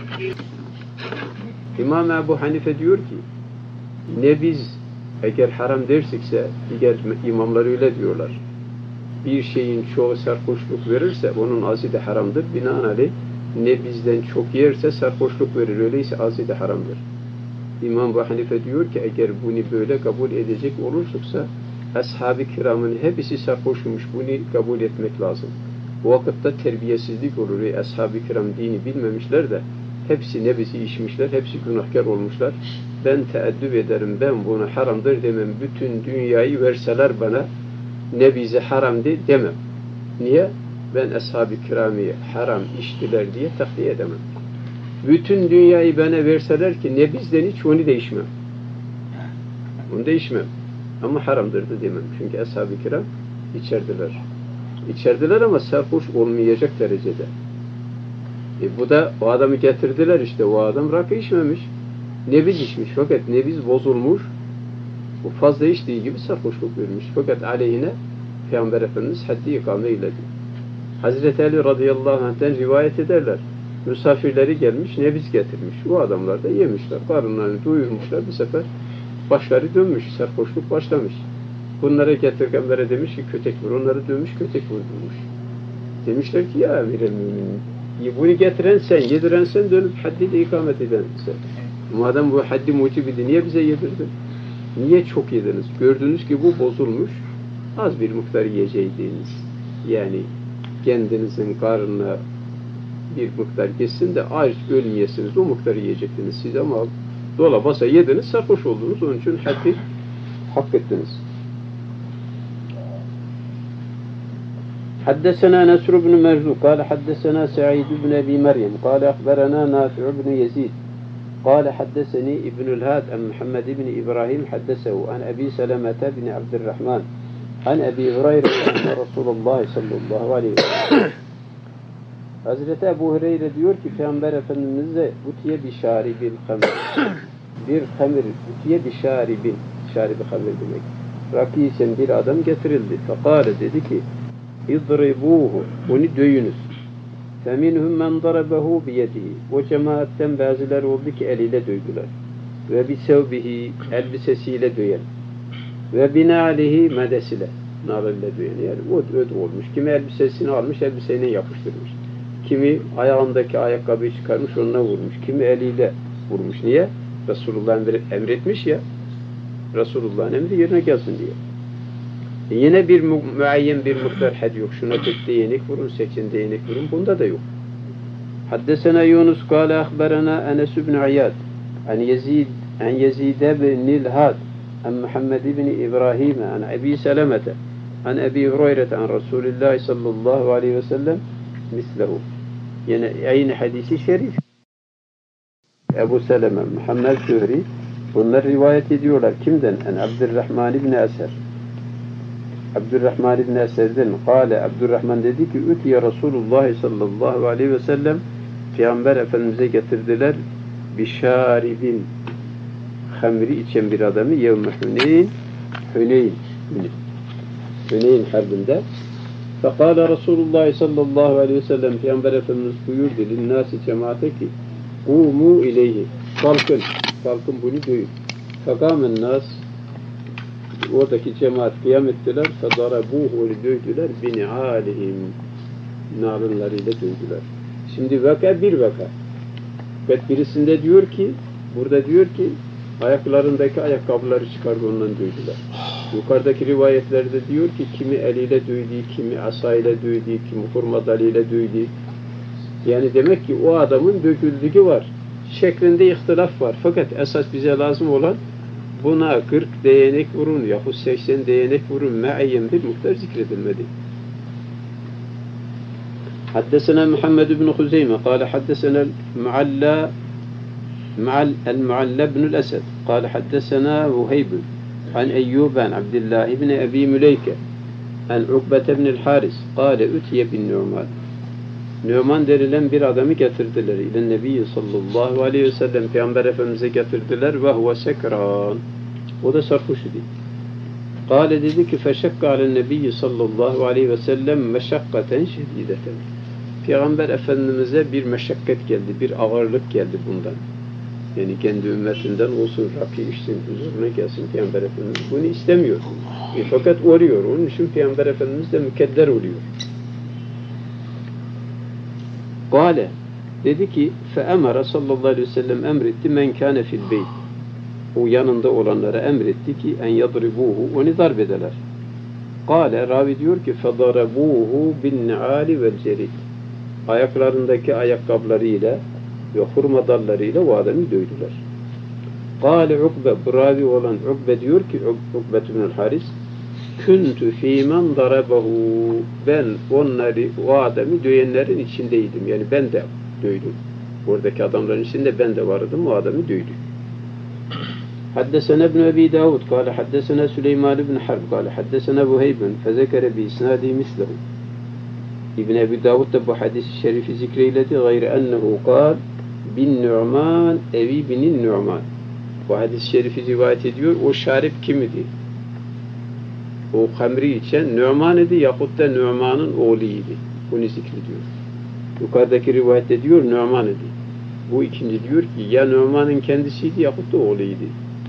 İmam Ebu Hanife diyor ki nebiz eğer haram dersikse diğer imamlar öyle diyorlar. Bir şeyin çoğu sarhoşluk verirse onun azı da haramdır. Binaenaleyh ne bizden çok yerse sarhoşluk verir. Öyleyse azı da haramdır. İmam Ebu Hanife diyor ki eğer bunu böyle kabul edecek olursa ashab-ı kiramın hepsi sarhoşmuş. Bunu kabul etmek lazım. Bu vakitte terbiyesizlik olur. Ashab-ı kiram dini bilmemişler de hepsi nebisi içmişler. Hepsi günahkar olmuşlar. Ben teeddüp ederim. Ben bunu haramdır demem. Bütün dünyayı verseler bana nebize haramdı demem. Niye? Ben ashab-ı kiramiye haram içtiler diye takviye edemem. Bütün dünyayı bana verseler ki nebizden hiç onu değişmem. Onu değişmem. Ama haramdır da demem. Çünkü ashab-ı kiram içerdiler. İçerdiler ama sarhoş olmayacak derecede. Bu da o adamı getirdiler işte. O adam rakı içmemiş. Nebiz içmiş. Fakat nebiz bozulmuş. Bu fazla içtiği gibi sarhoşluk vermiş. Fakat aleyhine Peygamber Efendimiz haddi ikame eyledi. Hazreti Ali radıyallahu anh'ten rivayet ederler. Misafirleri gelmiş, nebiz getirmiş. O adamlar da yemişler. Karınlarını doyurmuşlar. Bir sefer başları dönmüş. Sarhoşluk başlamış. Bunlara Peygamber'e demiş ki kötek vur. Onları dönmüş, kötek vurdurmuş. Demişler ki ya emir-el müminin. Bunu getiren sen, yediren sen, dönüp haddi de ikamet eden sen. Madem bu haddi mucibidi niye bize yedirdin? Niye çok yediniz? Gördünüz ki bu bozulmuş. Az bir miktar yiyeceğiniz. Yani kendinizin karnına bir miktar geçsin de aç ölmeyesiniz. O miktarı yiyecektiniz siz ama dola basa yediniz, sarhoş oldunuz. Onun için haddi hak ettiniz. حدثنا نصر بن مرزوق قال حدثنا سعيد بن أبي مريم قال أخبرنا نافع بن يزيد قال حدثني ابن الهاد عن محمد بن إبراهيم حدثه عن أبي سلمة بن عبد الرحمن عن أبي هريرة أن رسول الله صلى الله عليه وسلم Hazreti Ebu Hureyre diyor ki Peygamber Efendimiz'e utiye bir şaribil hamir bir hamir utiye bir şaribin şaribi hamir demek rakı içen bir adam getirildi. Fekale dedi ki idribuhu onu döyünüz. Feminhum men darabehu biyedihi. O cemaatten bazıları oldu ki eliyle döydüler. Ve bisevbihi elbisesiyle döyen. Ve binalihi medesiyle nalille döyen. Yani o öd olmuş. Kimi elbisesini almış, elbiseyle yapıştırmış. Kimi ayağındaki ayakkabıyı çıkarmış, onunla vurmuş. Kimi eliyle vurmuş. Niye? Resulullah emretmiş ya. Resulullah'ın emri yerine gelsin diye. Yine bir müeyyen bir miktar had yok. Şuna 40 değnek vurun, 80 değnek vurun. Bunda da yok. Haddesena Yunus kâle ahberena Enes ibn İyad an Yezid ibn Had an Muhammed ibn İbrahim an Ebi Selemete an Ebi Hureyre an Resulullah sallallahu aleyhi ve sellem mislehu. Yine aynı hadisi şerif. Ebu Seleme, Muhammed Zühri bunlar rivayet ediyorlar. Kimden? En Abdurrahman ibn Eser. Abdurrahman ibn Eser'den kâle Abdurrahman dedi ki ütiye Resulullah sallallahu aleyhi ve sellem Peygamber Efendimiz'e getirdiler bir şaribin hamri içen bir adamı yevme Hüneyn Hüneyn Harbi'nde. Fekâle Resulullah sallallahu aleyhi ve sellem Peygamber Efendimiz buyurdu linnâsi cemaate ki kûmû ileyhi kalkın bunu duyun. Fekâmen nâs oradaki cemaat kıyam ettiler fedarabûhu onu dövdüler bini'âlihim nalınlarıyla dövdüler. Şimdi vaka bir vaka. Birisinde diyor ki burada diyor ki ayaklarındaki ayakkabıları çıkardı ondan dövdüler. Yukarıdaki rivayetlerde diyor ki kimi eliyle dövdü, kimi asayla dövdü, kimi hurma dalıyla dövdü. Yani demek ki o adamın döküldüğü var. Şeklinde ihtilaf var. Fakat esas bize lazım olan buna 40 değnek vurun yahut 80 değnek vurun me'ayyen bir miktar zikredilmedi. حدثنا محمد بن خزيمة قال حدثنا المعلى بن الأسد قال حدثنا وهيب عن أيوب عن عبد الله بن أبي مليكة عن عقبة بن الحارث قال أتي بالنعمان Numan denilen bir adamı getirdiler. İlen Nebi sallallahu aleyhi ve sellem Peygamber Efendimiz'e getirdiler ve huve sekran. O da sarhoş idi. Kale dedi ki feşekka alen Nebi sallallahu aleyhi ve sellem meşakkaten şedideten. Peygamber Efendimiz'e bir meşakkat geldi, bir ağırlık geldi bundan. Yani kendi ümmetinden olsun, rakı içsin, huzuruna gelsin Peygamber Efendimiz. Bunu istemiyor. Fakat oluyor. Onun için Peygamber Efendimiz de mükedder oluyor. Kale dedi ki feemara sallallahu aleyhi ve sellem emretti men kâne fil beyt. O yanında olanlara emretti ki en yadribuhu onu darbedeler. Kale ravi diyor ki fedarabuhu bin ni'ali vel cerid. Ayaklarındaki ayakkabılarıyla ve hurma dallarıyla o adamı dövdüler. Kale Ukbe, bu ravi olan Ukbe diyor ki Ukbe ibn Haris küntü fîmen darabahu, ben onları, o adamı döyenlerin içindeydim. Yani ben de dövdüm. Oradaki adamların içinde ben de vardım, o adamı dövdüm. Haddesena ibn Ebi Davud, kâle haddesena Süleyman ibn Harb, kâle haddesena Buheybun, fezekere bi isnâdi mislehu. İbn Ebi Davud da bu hadis-i şerifi zikreyledi. Gayrı ennehu kâl bin Nu'man evi binin Nu'man. Bu hadis-i şerifi rivayet ediyor. O şarip kim idi? O hamri içen Nu'man idi yahut da Nu'man'ın oğluydu. Bunu zikrediyor. Yukarıdaki rivayette diyor Nu'man idi. Bu ikinci diyor ki ya Nu'man'ın kendisiydi yahut da oğluydu.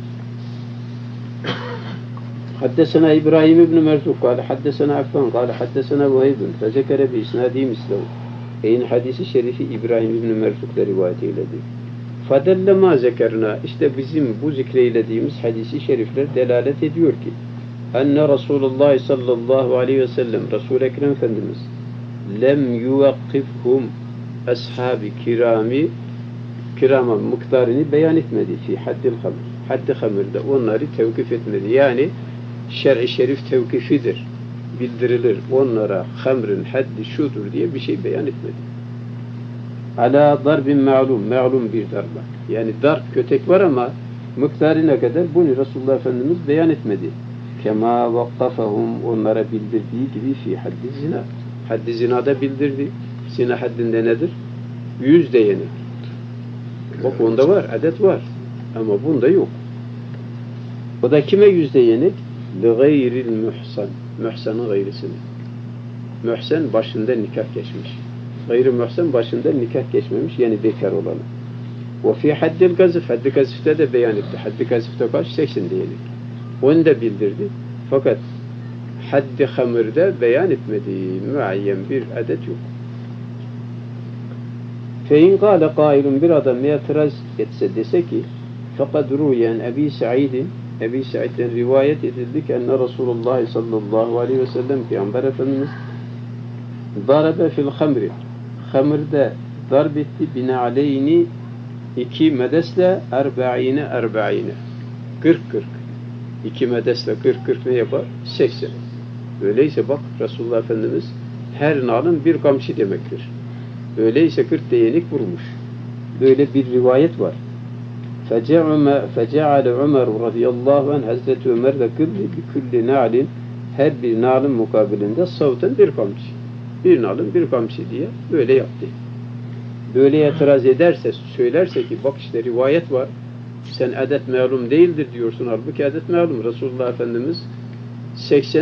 حدثنا إبراهيم بن مرزوق قال حدثنا عفان قال حدثنا وهيب فذكر بإسناده مثله. Eyni hadisi şerifi İbrahim İbn Merzuk'la rivayet eyledi. Fadelle ma zekerna, işte bizim bu zikreylediğimiz hadisi şerifler delalet ediyor ki enne Resulullah sallallahu aleyhi ve sellem Resul-i Ekrem Efendimiz lem yuvakkifhum ashab-ı kirama miktarını beyan etmedi fi haddil hamr. Haddi hamirde onları tevkif etmedi. Yani şer-i şerif tevkifidir. Bildirilir. Onlara hamrın haddi şudur diye bir şey beyan etmedi. Ala darbin ma'lum. Ma'lum bir darba. Yani darp kötek var ama miktarına kadar bunu Resulullah Efendimiz beyan etmedi. Kema vakkafahum onlara bildirdiği gibi fi haddi zina. Haddi zinada bildirdi. Zina haddinde nedir? 100 değenek. Bak onda var. Adet var. Ama bunda yok. O da kime 100 değenek? لِغَيْرِ الْمُحْسَنِ Mühsan'ın gayrısını. Mühsen başında nikah geçmiş. Gayrı mühsen başında nikah geçmemiş. Yani bekar olanı. وَفِي حَدِّ الْغَزِفِ Haddi gazifte de beyan etti. Haddi gazifte kaç? 80 diyelim. Onu da bildirdi. Fakat haddi hamırda beyan etmedi. Müayyen bir adet yok. فَاِنْ قَالَ قَائِلٌ bir adam itiraz etse dese ki فَقَدْ رُوْيَنْ Ebi Sa'id'in Ebi Sa'id'den rivayet edildi ki enne Resulullah sallallahu aleyhi ve sellem Peygamber Efendimiz darabe fil hamri hamırda darb etti bina'aleyni 2 medesle 40 2 medesle 40 ne yapar? 80. Öyleyse bak Resulullah Efendimiz her nalın bir kamçı demektir. Öyleyse 40 değnek vurmuş. Böyle bir rivayet var. فَجَعَلَ عُمَرُ radıyallahu anh Hazreti Ömer de kıldı bir nalin her bir nalın mukabilinde savten bir kamçı. Bir nalın bir kamçı diye böyle yaptı. Böyle itiraz ederse, söylerse ki bak işte rivayet var, sen adet malum değildir diyorsun. Halbuki adet malum. Resulullah Efendimiz 80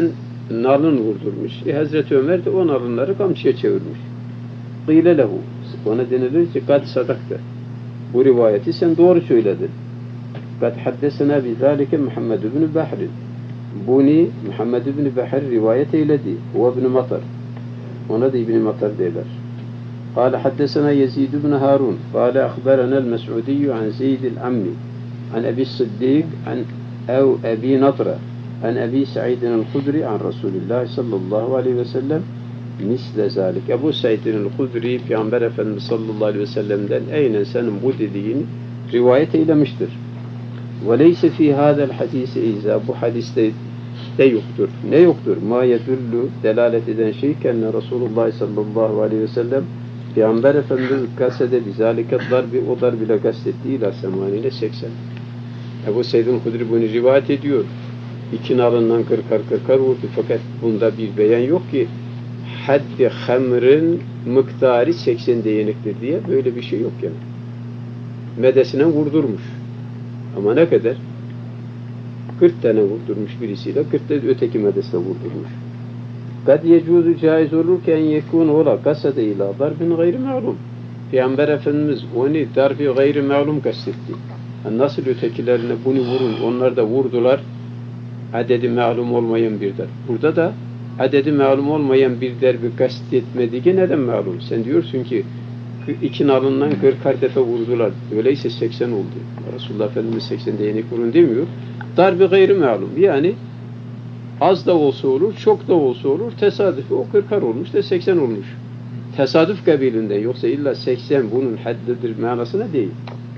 nalın vurdurmuş. Hazreti Ömer de o nalınları kamçıya çevirmiş. Qîle lehu. Ona denilir ki kad sadakta. Bu rivayeti sen doğru söyledin. Kad haddesena bizalike Muhammed ibn Bahr. Buni Muhammed ibn Bahr rivayet eyledi. O ibn Matar. Ona da İbn Matar derler. قال حدثنا يزيد بن هارون قال أخبرنا المسعودي عن زيد العمي عن أبي الصديق عن أو أبي نضرة عن أبي سعيد الخدري عن رسول الله صلى الله عليه وسلم مثل ذلك. Ebu Said'in Hudri Peygamber Efendimiz sallallahu aleyhi ve sellem'den aynen senin bu dediğin rivayet eylemiştir. وَلَيْسَ فِي هَذَا الْحَدِيثِ اِذَا bu hadiste de yoktur. Ne yoktur? مَا يَدُلُّ delalet eden şey kenne Resulullah sallallahu aleyhi ve sellem Peygamber Efendimiz kasede bizalike darbi o darbiyle kastettiği ila semanine 80. Ebu Said'in Hudri bunu rivayet ediyor. İki nalından kırkar vurdu fakat bunda bir beyan yok ki haddi hamrın miktarı 80 değnektir diye böyle bir şey yok yani. Medesine vurdurmuş. Ama ne kadar? 40 tane vurdurmuş birisiyle, 40 tane öteki medesine vurdurmuş. Kad yecuzu caiz olurken yekun ola kasede ila darbin gayri ma'lum. Peygamber Efendimiz onu darbi gayri ma'lum kastetti. Yani nasıl ötekilerine bunu vurun, onlar da vurdular. Adedi ma'lum olmayan bir darb. Burada da adedi ma'lum olmayan bir darbi kastetmediği neden ma'lum? Sen diyorsun ki iki nalından 40 defa vurdular. Öyleyse 80 oldu. Resulullah Efendimiz 80 değnek vurun demiyor. Darbi gayri ma'lum. Yani az da olsa olur, çok da olsa olur. Tesadüfi o 40'ar olmuş da 80 olmuş. Tesadüf kabilinden. Yoksa illa 80 bunun haddidir manasına değil.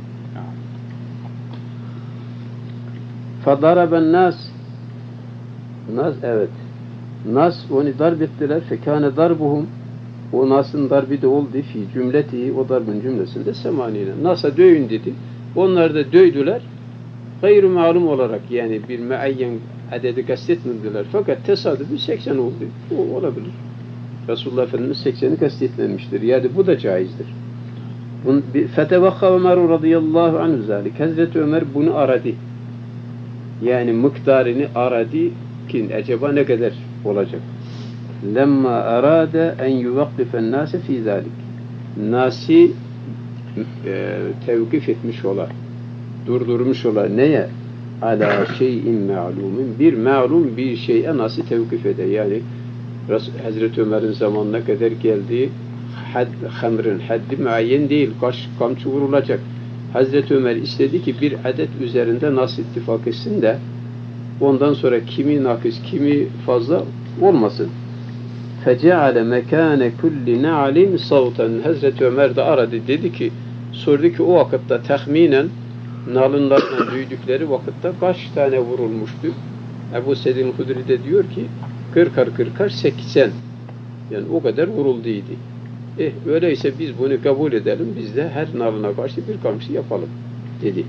Fadaraben nas. Nas evet. Nas onu darp ettiler. Fekâne darbuhum. O Nas'ın darbi de oldu fi cümleti, o darbın cümlesinde semanine. Nas'a dövün dedi. Onlar da dövdüler. Gayr-ı malum olarak yani bir müeyyen adedi kastetmediler. Fakat tesadüfi 80 oldu. O olabilir. Resulullah Efendimiz 80'i kastetmemiştir. Yani bu da caizdir. Fetevakka Ömer radıyallahu anhu zalik. Hazreti Ömer bunu aradı. Yani miktarını aradı ki acaba ne kadar olacak? Lemma arada en yuvakkifen nase fi zalik. Nasi tevkif etmiş ola. Durdurmuş ola. Neye? Ala şeyin ma'lumin. Bir ma'lum bir şeye nasıl tevkif eder? Yani Hazreti Ömer'in zamanına kadar geldiği hamrın haddi muayyen değil. Kamçı vurulacak. Hazreti Ömer istedi ki bir adet üzerinde nasıl ittifak etsin de ondan sonra kimi nakis, kimi fazla olmasın. Feceale mekâne kulli na'lin savtan. Hazreti Ömer de aradı. Dedi ki, sordu ki o vakitte tahminen nalınlarla büyüdükleri vakitte kaç tane vurulmuştu? Ebu Said'in Hudri de diyor ki 40'ar 80. Yani o kadar vurulduydu. Öyleyse biz bunu kabul edelim. Biz de her nalına karşı bir kamçı yapalım dedi.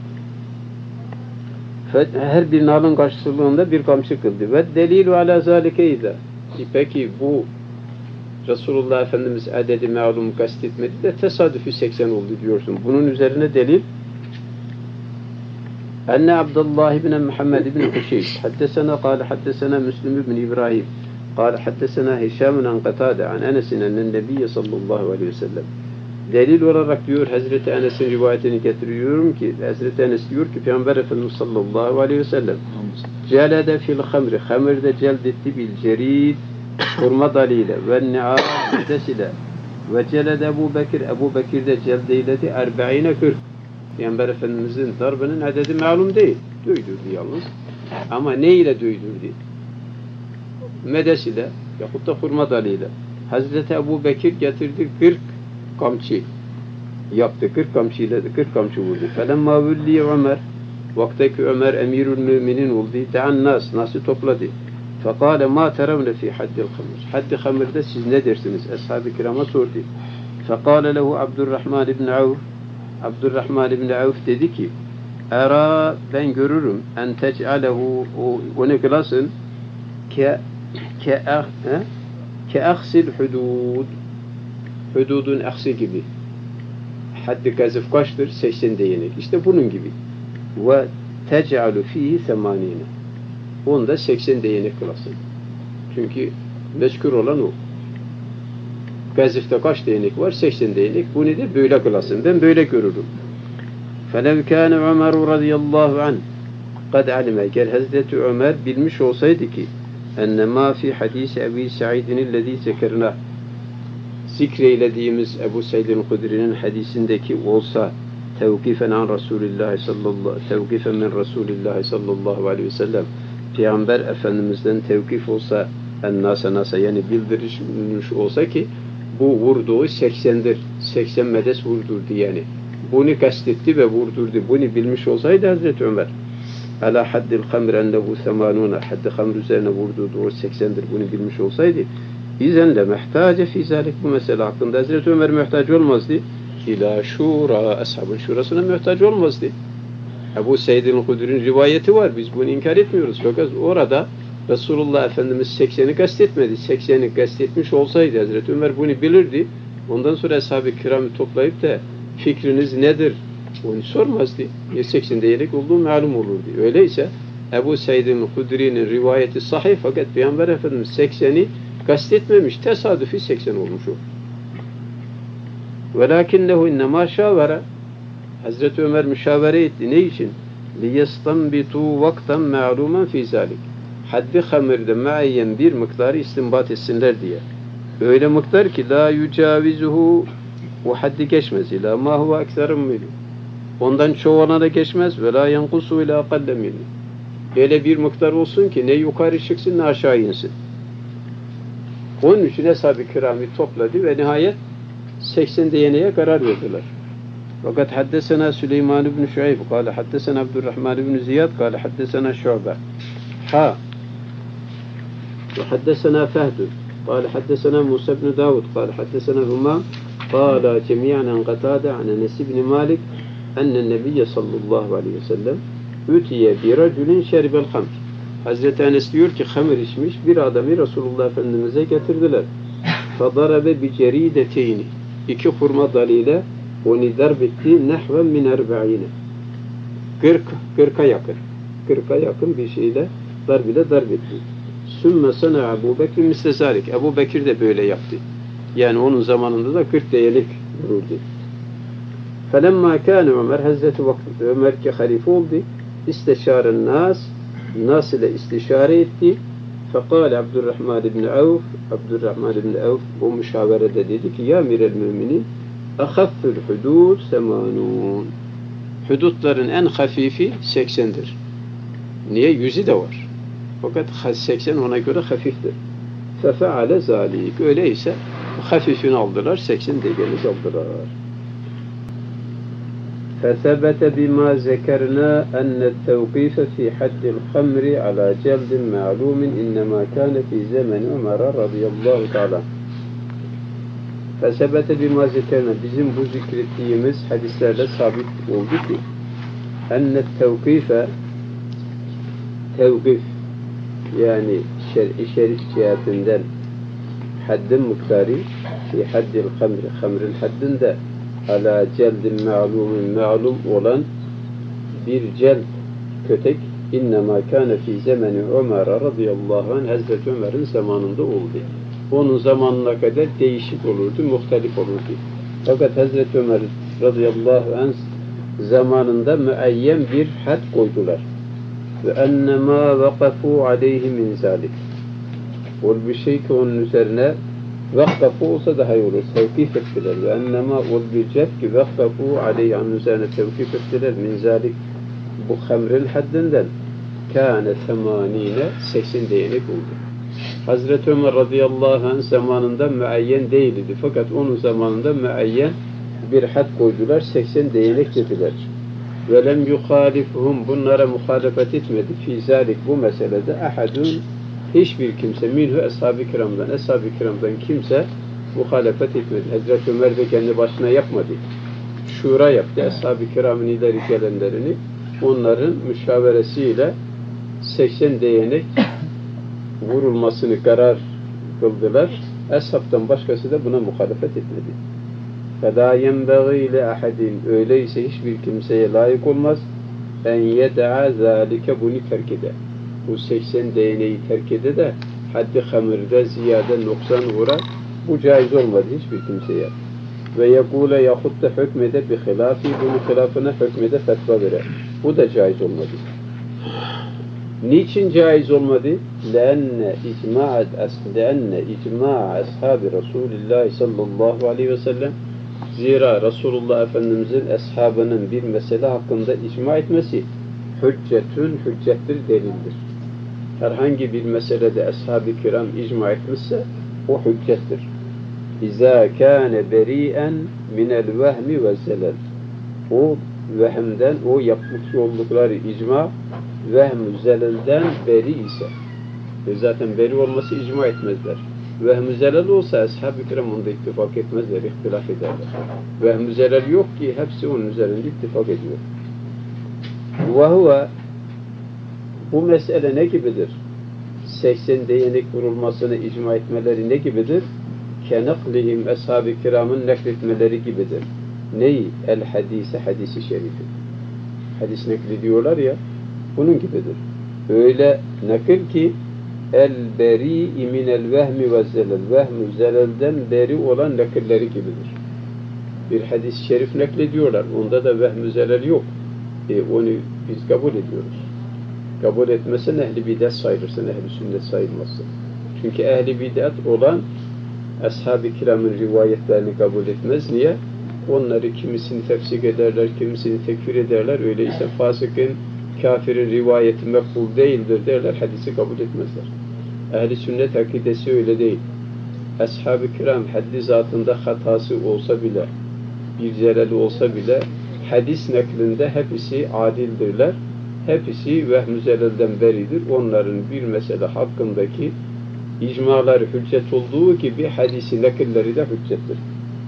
Her bir nalın karşılığında bir kamçı kıldı. Ve delilu ala zalikeyde. Peki bu Resulullah Efendimiz adedi ma'lum kastetmedi de tesadüfi 80 oldu diyorsun. Bunun üzerine delil Enne Abdullah ibn Muhammed ibn Huşeyb haddesena kâle haddesena Müslim ibn İbrahim kâle haddesena Hişam an Qatâde an Enes'in ennen Nebiyye sallallahu aleyhi ve sellem. Delil olarak diyor Hazreti Enes'in rivayetini getiriyorum ki Hazreti Enes diyor ki Peygamber Efendimiz sallallahu aleyhi ve sellem celede fil hamri hamirde celdetti bil cerid hurma dalıyla ve ni'â müddesiyle ve celede Ebu Bekir de celdeyledi 40. Peygamber Efendimizin darbının adedi malum değil. Döydürdü yalnız. Ama ne ile döydürdü? Medes ile yahut da hurma dalıyla. Hazreti Ebu Bekir getirdi 40 kamçı yaptı. 40 kamçıyla 40 kamçı vurdu. Felemma vülli Ömer vaktaki Ömer emirül müminin oldu. De'an nas'ı topladı. Fekale ma terevne fi haddil hamr. Haddi hamirde siz ne dersiniz? Ashab-ı kirama sordu. Fekale lehu Abdurrahman ibn Avf. Abdurrahman ibn Avf dedi ki Era ben görürüm en tec'alehu onu kılasın ke aksil hudud hududun aksi gibi haddi gazif kaçtır? 80 değnek. İşte bunun gibi. Ve tec'alu fihi 80. Onda 80 değnek kılasın. Çünkü mezkur olan o. Gazifte kaç değnek var? 80 değnek. Bu nedir? Böyle kılasın. Ben böyle görürüm. فَلَوْ كَانَ عُمَرُ رَضِيَ اللّٰهُ عَنْهُ قَدْ عَلِمَ Eğer Hazreti Ömer bilmiş olsaydı ki اَنَّمَا فِي حَد۪يسِ اَب۪ي سَعِيدٍ الَّذ۪ي زَكَرْنَا zikreylediğimiz Ebu Seyyid-i Hudri'nin hadisindeki olsa tevkifen an Resulillah sallallahu tevkifen min Resulillah sallallahu aleyhi ve sellem Peygamber Efendimiz'den tevkif olsa nasa yani bildirmiş olsa ki bu vurduğu 80'dir. 80 medes vurdurdu yani. Bunu kastetti ve vurdurdu. Bunu bilmiş olsaydı Hazreti Ömer ala haddil hamr ennehu 80 haddi hamr üzerine vurduğu o 80'dir. Bunu bilmiş olsaydı İzen de mehtace fi zalik bu mesele hakkında Hazreti Ömer muhtaç olmazdı. İlâ şura, ashabın şurasına muhtaç olmazdı. Ebu Seyyid-i Hudri'nin rivayeti var. Biz bunu inkar etmiyoruz. Fakat orada Resulullah Efendimiz 80'i kastetmedi. 80'i kastetmiş olsaydı Hazreti Ömer bunu bilirdi. Ondan sonra ashab-ı kiramı toplayıp da fikriniz nedir? Onu sormazdı. 80 diyerek olduğu malum olurdu. Öyleyse Ebu Seyyid-i Hudri'nin rivayeti sahih fakat Peygamber Efendimiz 80'i kastetmemiş. Tesadüfi 80 olmuş o. وَلَاكِنَّهُ اِنَّمَا شَاوَرَ Hazreti Ömer müşavere etti. Ne için? لِيَسْتَنْبِتُوا وَقْتًا مَعْلُومًا فِي ذَلِكَ Haddi hamirde muayyen bir miktarı istinbat etsinler diye. Öyle miktar ki la yucavizuhu o haddi geçmez. İlâ mâ huve ekserun minhu. Ondan çoğuna da geçmez. Ve la yenkusu ilâ akalle minhu. Öyle bir miktar olsun ki ne yukarı çıksın ne aşağı insin. Onun için ashab-ı kiramı topladı ve nihayet 80 diyeneye karar verdiler. Fakat haddesena Süleyman ibn Şuayb kâle haddesena Abdurrahman ibn Ziyad kâle haddesena Şu'be ve haddesena Fehd kâle haddesena Musa ibn Davud kâle haddesena Humam kâle cemiyan an Katâde an Enes ibn Malik ennen Nebiyye sallallahu aleyhi ve sellem ütiye bir racülün şeribel hamr Hazreti Enes diyor ki hamir içmiş bir adamı Resulullah Efendimiz'e getirdiler. Fadarabe bi cerideteyni 2 hurma dalıyla onu darbetti nehven min 40 40'a yakın bir şeyle darbetti. Sümme sana Ebu Bekir mislezalik. Ebu Bekir de böyle yaptı. Yani onun zamanında da 40 değerlik vuruldu. Felemma kâne Ömer Hazreti Ömer ki halife oldu. İsteşaren nas ile istişare etti. Fekâle Abdurrahman ibn Avf o müşaverede dedi ki ya mirel müminin ahaffül hudud 80. Hudutların en hafifi 80'dir. Niye? 100'ü de var. Fakat 80 ona göre hafiftir. Fefeale zalik. Öyleyse hafifini aldılar, 80 değerini aldılar. فثبت بما ذكرنا أن التوقيف في حد الخمر على جلد معلوم إنما كان في زمن عمر رضي الله تعالى فثبت بما ذكرنا bizim bu zikrettiğimiz hadislerle sabit oldu ki أن التوقيف tevkif yani şerif cihetinden haddin miktarı fi haddil hamrin haddinde ala celdin ma'lum olan bir celd kötek innema kâne fî zemeni Ömer radıyallahu anh Hazreti Ömer'in zamanında oldu. Onun zamanına kadar değişik olurdu, muhtelif olurdu. Fakat Hazreti Ömer radıyallahu anh zamanında müeyyen bir had koydular. Ve ennemâ vakafu aleyhi min zâlik. Ol bir şey ki onun üzerine vakkafu olsa daha iyi olur. Tevkif ettiler. Ve ennemâ ol bir cep ki vakkafu aleyhi onun üzerine tevkif ettiler. Min zâlik bu hamrın haddinden kâne 80 değnek oldu. Hazreti Ömer radıyallahu anh zamanında müeyyen değildi. Fakat onun zamanında müeyyen bir had koydular. 80 değnek dediler. Ve lem yuhalifhum bunlara muhalefet etmedi. Fî zâlik bu meselede ahadun hiçbir kimse minhu ashab-ı kiramdan kimse muhalefet etmedi. Hazreti Ömer de kendi başına yapmadı. Şura yaptı. Ashab-ı kiramın ileri gelenlerini onların müşaveresiyle 80 değnek vurulmasını karar kıldılar. Ashabtan başkası da buna muhalefet etmedi. فَدَا يَنْبَغِي لَأَحَدٍ öyleyse hiçbir kimseye layık olmaz en yeda'a zâlike bunu terk eder. Bu 80 değneği terk eder de haddi hamirde ziyade noksan uğrar. Bu caiz olmadı hiçbir kimseye. Ve yekule yahut da hükmede bi hilafi, bunun hilafına hükmede fetva verir. Bu da caiz olmadı. Niçin caiz olmadı? لأن إجماع أصحاب رسول الله sallallahu aleyhi ve sellem, zira Resulullah Efendimizin eshabının bir mesele hakkında icma etmesi hüccettir, delildir. Herhangi bir meselede ashab-ı kiram icma etmişse o hüccettir. İzâ kâne berî'en minel vehmi ve zelal. O vehmden, o yapmış oldukları icma vehm-ü zelelden beri ise, zaten beri olması icma etmezler. Vehm-ü zelel olsa ashab-ı kiram onda ittifak etmezler, ihtilaf ederler. Vehm-ü zelel yok ki hepsi onun üzerinde ittifak ediyor. Ve huve, bu mesele ne gibidir? 80 değnek vurulmasını icma etmeleri ne gibidir? Kenaklihim ashab-ı kiramın nakletmeleri gibidir. Neyi? El hadise, hadisi şerifi. Hadis naklediyorlar ya, bunun gibidir. Öyle nakil ki el beri'i minel vehmi ve zelel. Vehmi zelelden beri olan nakilleri gibidir. Bir hadis-i şerif naklediyorlar. Onda da vehmi zelel yok. Onu biz kabul ediyoruz. Kabul etmesen ehli bidat sayılırsın, ehli sünnet sayılmazsın. Çünkü ehli bidat olan ashab-ı kiramın rivayetlerini kabul etmez. Niye? Onları kimisini tefsik ederler, kimisini tekfir ederler. Öyleyse fasıkın, kafirin rivayeti mekbul değildir derler, hadisi kabul etmezler. Ehli sünnet akidesi öyle değil. Ashab-ı kiram haddi zatında hatası olsa bile, bir zelali olsa bile hadis neklinde hepsi adildirler. Hepsi vehm-ü zelelden beridir. Onların bir mesele hakkındaki icmaları hüccet olduğu gibi hadisi nekilleri de hüccettir.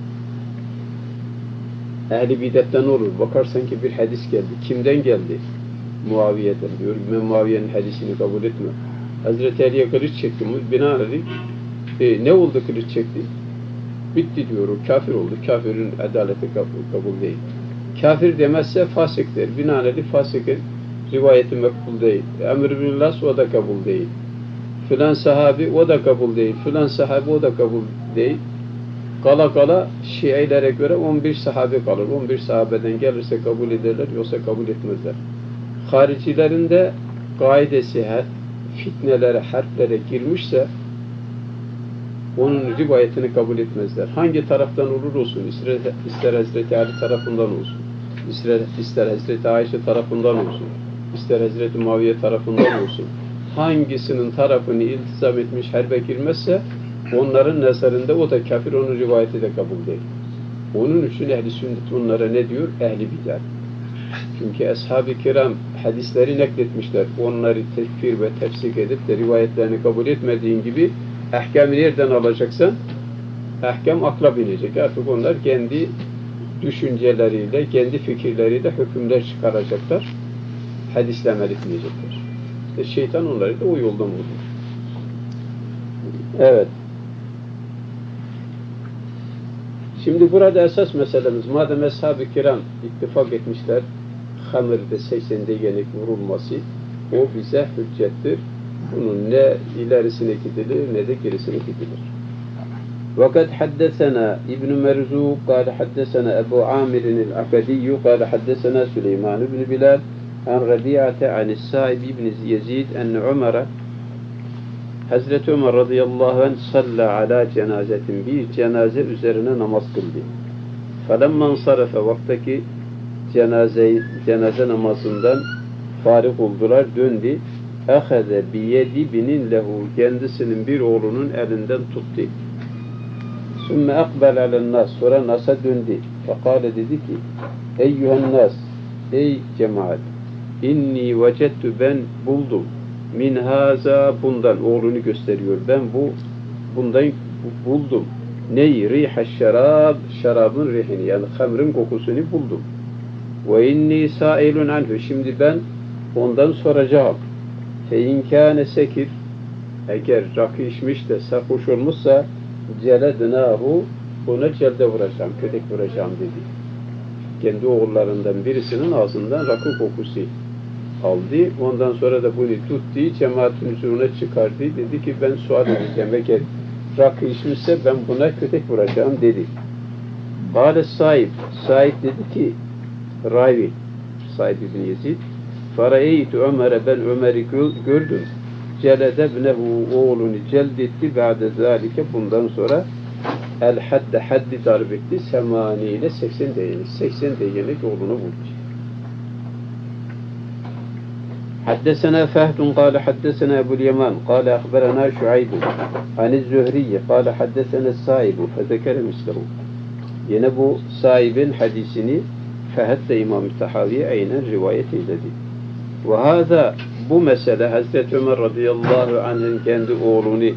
Ehli bidatten olur. Bakarsan ki bir hadis geldi. Kimden geldi? Muaviye'den diyor. Ben Muaviye'nin hadisini kabul etme. Hazreti Ali'ye kılıç çekti. Binaenaleyh ne oldu kılıç çekti? Bitti diyor. O kafir oldu. Kafirin adaleti kabul değil. Kafir demezse fasıktır. Binaenaleyh fasıkın rivayeti mekbul değil. Emr bin Las o da kabul değil. Filan sahabi o da kabul değil. Filan sahabi o da kabul değil. Kala Şiilere göre 11 sahabe kalır. 11 sahabeden gelirse kabul ederler, yoksa kabul etmezler. Haricilerin de kaidesi fitnelere, harflere girmişse onun rivayetini kabul etmezler. Hangi taraftan olur olsun, ister Hazreti Ali tarafından olsun, ister Hazreti Ayşe tarafından olsun, ister Hazreti Muaviye tarafından olsun, hangisinin tarafını iltizam etmiş harbe girmezse onların nazarında o da kafir, onun rivayeti de kabul değil. Onun için ehl-i sünnet onlara ne diyor? Ehl-i bidat. Çünkü ashab-ı kiram hadisleri nakletmişler. Onları tekfir ve tefsik edip de rivayetlerini kabul etmediğin gibi ahkamı nereden alacaksan ahkam akla binecek. Artık onlar kendi düşünceleriyle, kendi fikirleriyle hükümler çıkaracaklar. Hadisle amel etmeyecekler. Şeytan onları da o yoldan vurur. Evet. Şimdi burada esas meselemiz, madem ashab-ı kiram ittifak etmişler, hamirde 80'de yenik vurulması, o bize hüccettir. Bunun ne ilerisine gidilir, ne de gerisine gidilir. Vakat haddesena İbn-i Merzuq, kâle haddesena Ebu Amirin el-Akadiyyü, kâle haddesena Süleyman ibn Bilal, an Rabi'ate anis-Sa'ib ibn Yezid, enne Ömer'e, Hazreti Ömer radıyallahu anh salla ala cenazetin, bir cenaze üzerine namaz kıldı. Felemmen sarafe, vaktaki cenaze namazından farik oldular, döndü. Ehede biyedi binin lehu, kendisinin bir oğlunun elinden tuttu. Sümme akbel alen nas, sonra Nas'a döndü. Fekale dedi ki, eyyühen nas, ey cemaat, inni vecettü, ben buldum. Min haza, bundan, oğlunu gösteriyor. Ben bundan buldum. Neyi? Riha şarab, şarabın rihini, yani hamrın kokusunu buldum. Ve inni sailun anhu, şimdi ben ondan soracağım. Fe in kâne sekir, eğer rakı içmiş de sarhoş olmuşsa celednâhu, ona celde vuracağım, kötek vuracağım dedi. Kendi oğullarından birisinin ağzından rakı kokusu aldı. Ondan sonra da bunu tuttu, cemaatin huzuruna çıkardı. Dedi ki ben sual edeceğim. Eğer rakı içmişse ben buna kötek vuracağım dedi. Kâle sahip. Sahip dedi ki Ravi, Sahip ibn Yezid. Fareytu Ömer'e, ben Ömer'i gördüm. Celede bnehu, oğlunu celdetti. Ba'de zâlike, bundan sonra el haddi darp etti. Semaniyle 80 değenik. 80 değenik oğlunu vurdu. حدثنا فهد قال حدثنا أبو اليمان قال أخبرنا شعيب عن الزهري قال حدثنا السائب فذكر مثله. Yine bu sahibin hadisini Fehd de İmam-ı Tahavi'ye aynen rivayet eyledi. Ve hâzâ, bu mesele Hazreti Ömer radıyallahu anh'ın kendi oğlunu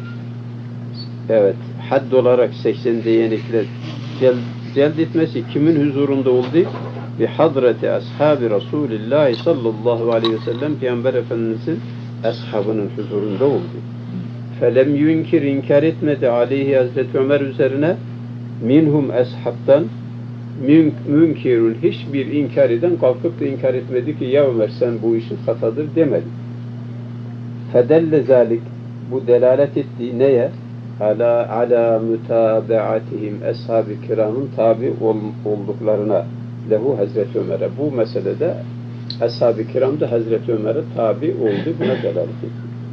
hadd olarak 80 değnekle celd etmesi kimin huzurunda oldu? Bi hadreti ashabi Resulillah sallallahu aleyhi ve sellem, Peygamber Efendimiz'in ashabının huzurunda oldu. Felem yunkir, inkar etmedi aleyhi, Hazreti Ömer üzerine, minhum ashabtan münkirun, hiçbir inkar eden kalkıp da inkar etmedi ki ya Ömer sen bu işin hatadır demedi. Fedelle zalik, bu delalet etti neye? Ala mütabeatihim, ashab-ı kiramın tabi olduklarına, lehu Hazreti Ömer'e. Bu meselede ashab-ı kiram da Hazreti Ömer'e tabi oldu, buna delalet etti.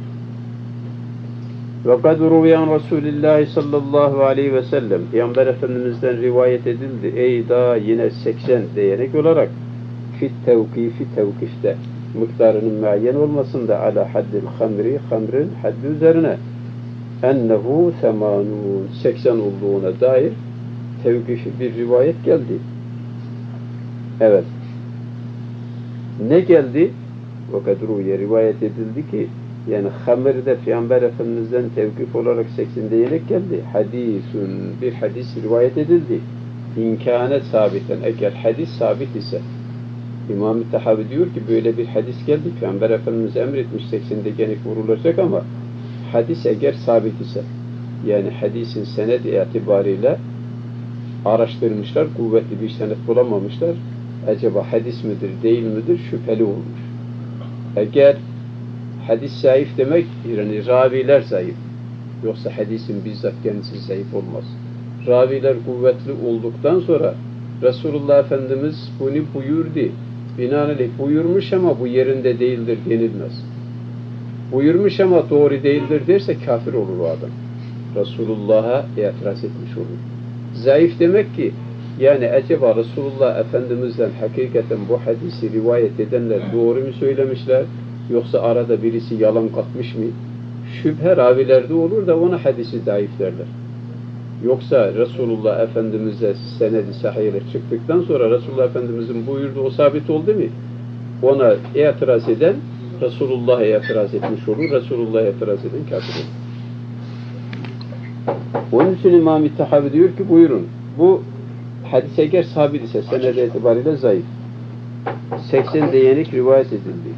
Ve kad ruviyan Resulullah sallallahu aleyhi ve sellem, Peygamber Efendimiz'den rivayet edildi. Ey da yine 80 değerek olarak tevkifte miktarının muayyen olmasında ala haddil hamri, hamrin haddi üzerine ennehu 80 olduğuna dair tevkifi bir rivayet geldi. Evet. Ne geldi? O kadruya rivayet edildi ki yani hamirde Peygamber Efendimiz'den tevkif olarak 80 değerek geldi. Hadisun, bir hadis rivayet edildi. İmkâne sabiten, eğer hadis sabit ise, İmam-ı Tahavi diyor ki böyle bir hadis geldi. Peygamber Efendimiz emretmiş 80 değerek vurulacak ama hadis eğer sabit ise, yani hadisin senet itibariyle araştırmışlar, kuvvetli bir senet bulamamışlar. Acaba hadis midir, değil midir? Şüpheli olmuş. Eğer hadis zayıf demek, yani raviler zayıf. Yoksa hadisin bizzat kendisi zayıf olmaz. Raviler kuvvetli olduktan sonra Resulullah Efendimiz bunu buyurdu. Binaenaleyh buyurmuş ama bu yerinde değildir denilmez. Buyurmuş ama doğru değildir derse kafir olur o adam. Resulullah'a itiraz etmiş olur. Zayıf demek ki yani acaba Resulullah Efendimiz'den hakikaten bu hadisi rivayet edenler doğru mu söylemişler, yoksa arada birisi yalan katmış mı? Şüphe ravilerde olur da ona hadisi zayıf derler. Yoksa Resulullah Efendimiz'e senedi sahiyle çıktıktan sonra Resulullah Efendimiz'in buyurduğu o sabit oldu mu? Ona itiraz eden Resulullah'a itiraz etmiş olur. Resulullah'a itiraz eden kafir olur. Onun için İmam-ı Tahavi diyor ki buyurun. Bu hadis eğer sabit ise senede itibariyle zayıf. 80 değenek rivayet edildi.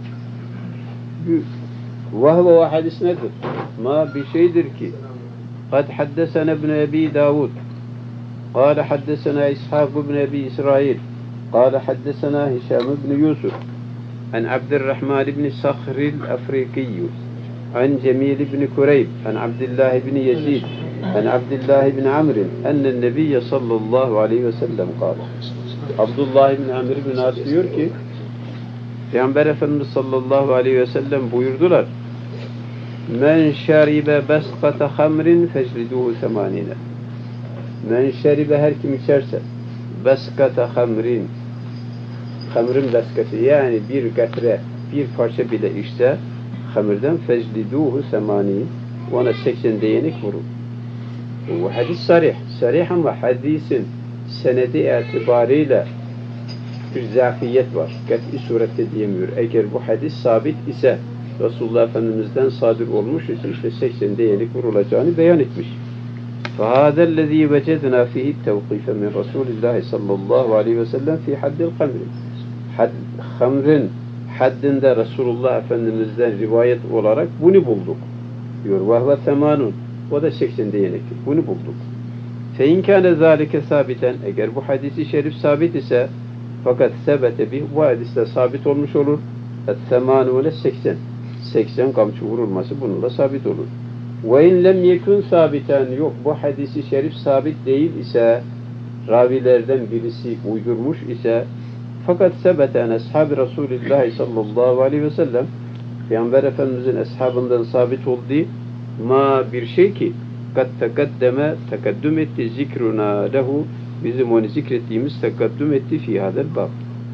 Vahve o hadis nedir? Ma bir şeydir ki kad haddesene ibn Ebi Davud قال حدثنا إسحاق بن أبي إسرائيل قال حدثنا هشام بن يوسف عن عبد الرحمن بن صخر الأفريقي عن جميل بن كريب عن عبد الله بن يزيد عن عبد الله بن عمرو أن النبي صلى الله عليه وسلم قال Abdullah ibn Amr ibn As diyor ki Peygamber Efendimiz sallallahu aleyhi ve sellem buyurdular. Men şeribe besqata hamrin fecliduhu semanine. Men şeribe, her kim içerse beskata hamrin, hamrin beskati yani bir gatre, bir parça bile içse hamirden fecliduhu semanin, ona 80 değenek vurur. Bu hadis sarih ama hadisin senedi itibariyle bir zafiyet var. Kat'i surette diyemiyor. Eğer bu hadis sabit ise Resulullah Efendimiz'den sadır olmuş ise işte 80 değerlik vurulacağını beyan etmiş. فَهَذَا الَّذ۪ي وَجَدْنَا فِيهِ التَّوْقِفَ مِنْ رَسُولِ اللّٰهِ sallallahu aleyhi ve sellem fi haddil hamri. Hamrin haddinde Resulullah Efendimiz'den rivayet olarak bunu bulduk. Diyor. وَهْوَ ثَمَانٌ. O da 80 değenektir. Bunu bulduk. فَاِنْ كَانَ ذَٰلِكَ sabiten, eğer bu hadisi şerif sabit ise fakat sebete bih, bu hadiste sabit olmuş olur. Et-temanune 80. 80 kamçı vurulması bununla sabit olur. Ve in lem yekun sabiten, yok bu hadisi şerif sabit değil ise, ravilerden birisi uydurmuş ise, fakat sebeten ashab-ı Resulullah sallallahu aleyhi ve sellem, Peygamber Efendimizin ashabından sabit olduğu bir şey ki kad tekaddüm etti zikruna lehu, bizim onu zikrettiğimiz tekaddüm etti fi hadel bab.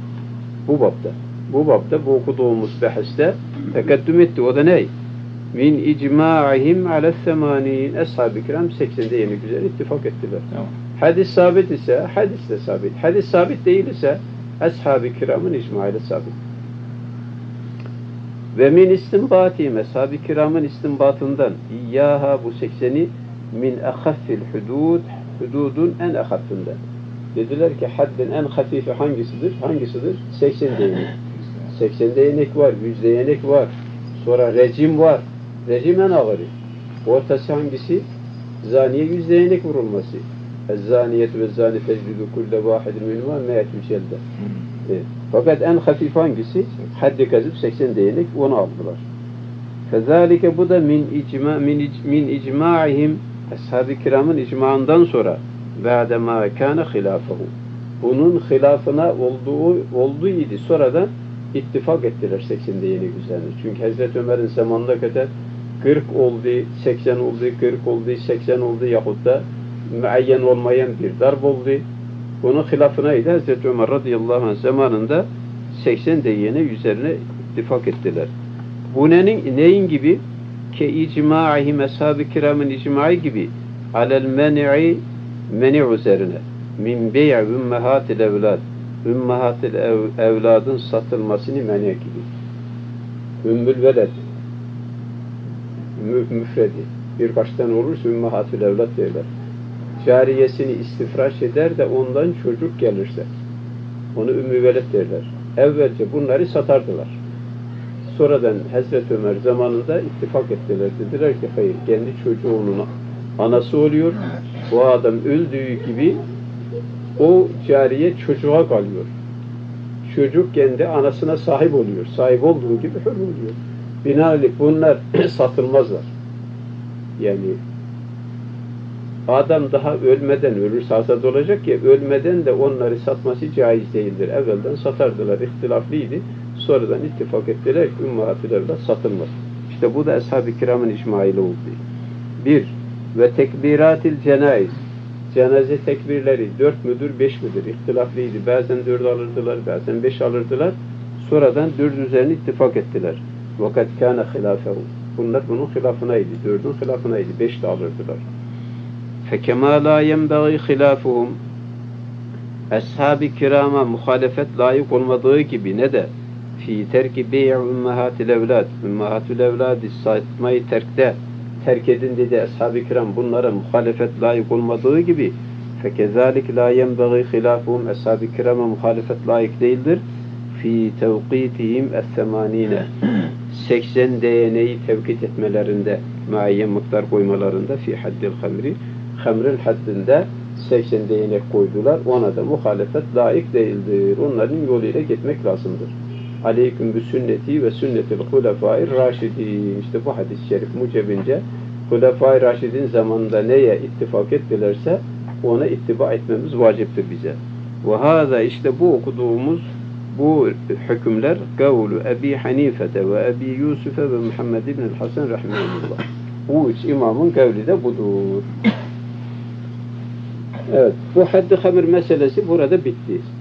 Bu babda bu okuduğumuz bahiste tekaddüm etti. O da ne? Min icma'ihim ala 80. Ashab-ı kiram 80'de yeni güzel ittifak ettiler. Tamam. Hadis sabit ise hadis de sabit. Hadis sabit değil ise ashab-ı kiramın icmaıyla sabit. Ve min istinbatihim, ashab-ı kiramın istinbatından iyyaha, bu 80'i min ahaffil hududun en ahaffından. Dediler ki haddin en hafifi hangisidir? 80 değnek. 80 değnek var, 100 değnek var. Sonra rejim var. Rejim en ağırı. Ortası hangisi? Zaniye 100 değnek vurulması. Ez-zaniyet ve zani feclidu kulle vahidin minhuma me'etü celde. Fakat en hafif hangisi? Haddi kazıp 80 değnek, onu aldılar. Fezalike, bu da min icma'ihim, ashab-ı kiramın icmaından sonra ba'de ma kana hilafahu. Bunun hilafına olduğuydu. Sonradan ittifak ettiler 80 değnek üzerine. Çünkü Hazreti Ömer'in zamanına kadar 40 oldu, 80 oldu, 40 oldu, 80 oldu yahut da müeyyen olmayan bir darb oldu. Bunun hilafınaydı. Hazreti Ömer radıyallahu anh zamanında 80 değnek üzerine ittifak ettiler. Bu neyin gibi? Ke icma'ihim, ashab-ı kiramın icma'i gibi alel meni üzerine min bey' ümmehatil evlad, ümmehatil evladın satılmasını meni gibi. Ümmül veled müfredi birkaç tane olursa ümmehatil evlad derler. Cariyesini istifraş eder de ondan çocuk gelirse onu ümmü veled derler. Evvelce bunları satardılar. Sonradan Hazreti Ömer zamanında ittifak ettiler. Dediler ki hayır, kendi çocuğunun anası oluyor. O adam öldüğü gibi o cariye çocuğa kalıyor. Çocuk kendi anasına sahip oluyor. Sahip olduğu gibi hür oluyor. Binaenaleyh bunlar satılmazlar. Yani adam daha ölmeden, ölürse hasat olacak ya, ölmeden de onları satması caiz değildir. Evvelden satardılar, ihtilaflıydı. Sonradan ittifak ettiler ki ümmahatül evlat satılmaz. İşte bu da ashab-ı kiramın icmaıyla oldu. 1. Ve tekbiratil cenaiz. Cenaze tekbirleri 4 müdür, 5 müdür? İhtilaflıydı. Bazen 4 alırdılar, bazen 5 alırdılar. Sonradan 4 üzerine ittifak ettiler. Vakat kâne hilâfehu. Bunlar bunun hilafınaydı. 4'ün hilafınaydı. 5 de alırdılar. Fekemâ lâ yenbeğî hilâfuhum. Ashab-ı kirama muhalefet layık olmadığı gibi ne de fi terki bey'i ümmehatil evlad, ümmehatil evladi satmayı terk edin dedi ashab-ı kiram, bunlara muhalefet layık olmadığı gibi fekezalik la yenbeği hilafuhum, ashab-ı kirama muhalefet layık değildir fi tevqitihim es-semanine, 80 DNA'yı tevkit etmelerinde, muayyen miktar koymalarında fi haddil hamri, hamrın haddinde 80 değnek koydular. Ona da muhalefet layık değildir. Onların yoluyla gitmek lazımdır. Aleyküm bi sünneti ve sünnetil hulefâir raşidin. İşte bu hadis-i şerif mucebince Hulefâ-i Raşidin zamanında neye ittifak ettilerse ona ittiba etmemiz vaciptir bize. Ve hâzâ, işte bu okuduğumuz bu hükümler kavlu Ebi Hanifete ve Ebi Yusuf'e ve Muhammed İbn-i Hasan rahimahullah. Bu üç imamın kavli de budur. Evet, bu haddi hamir meselesi burada bitti.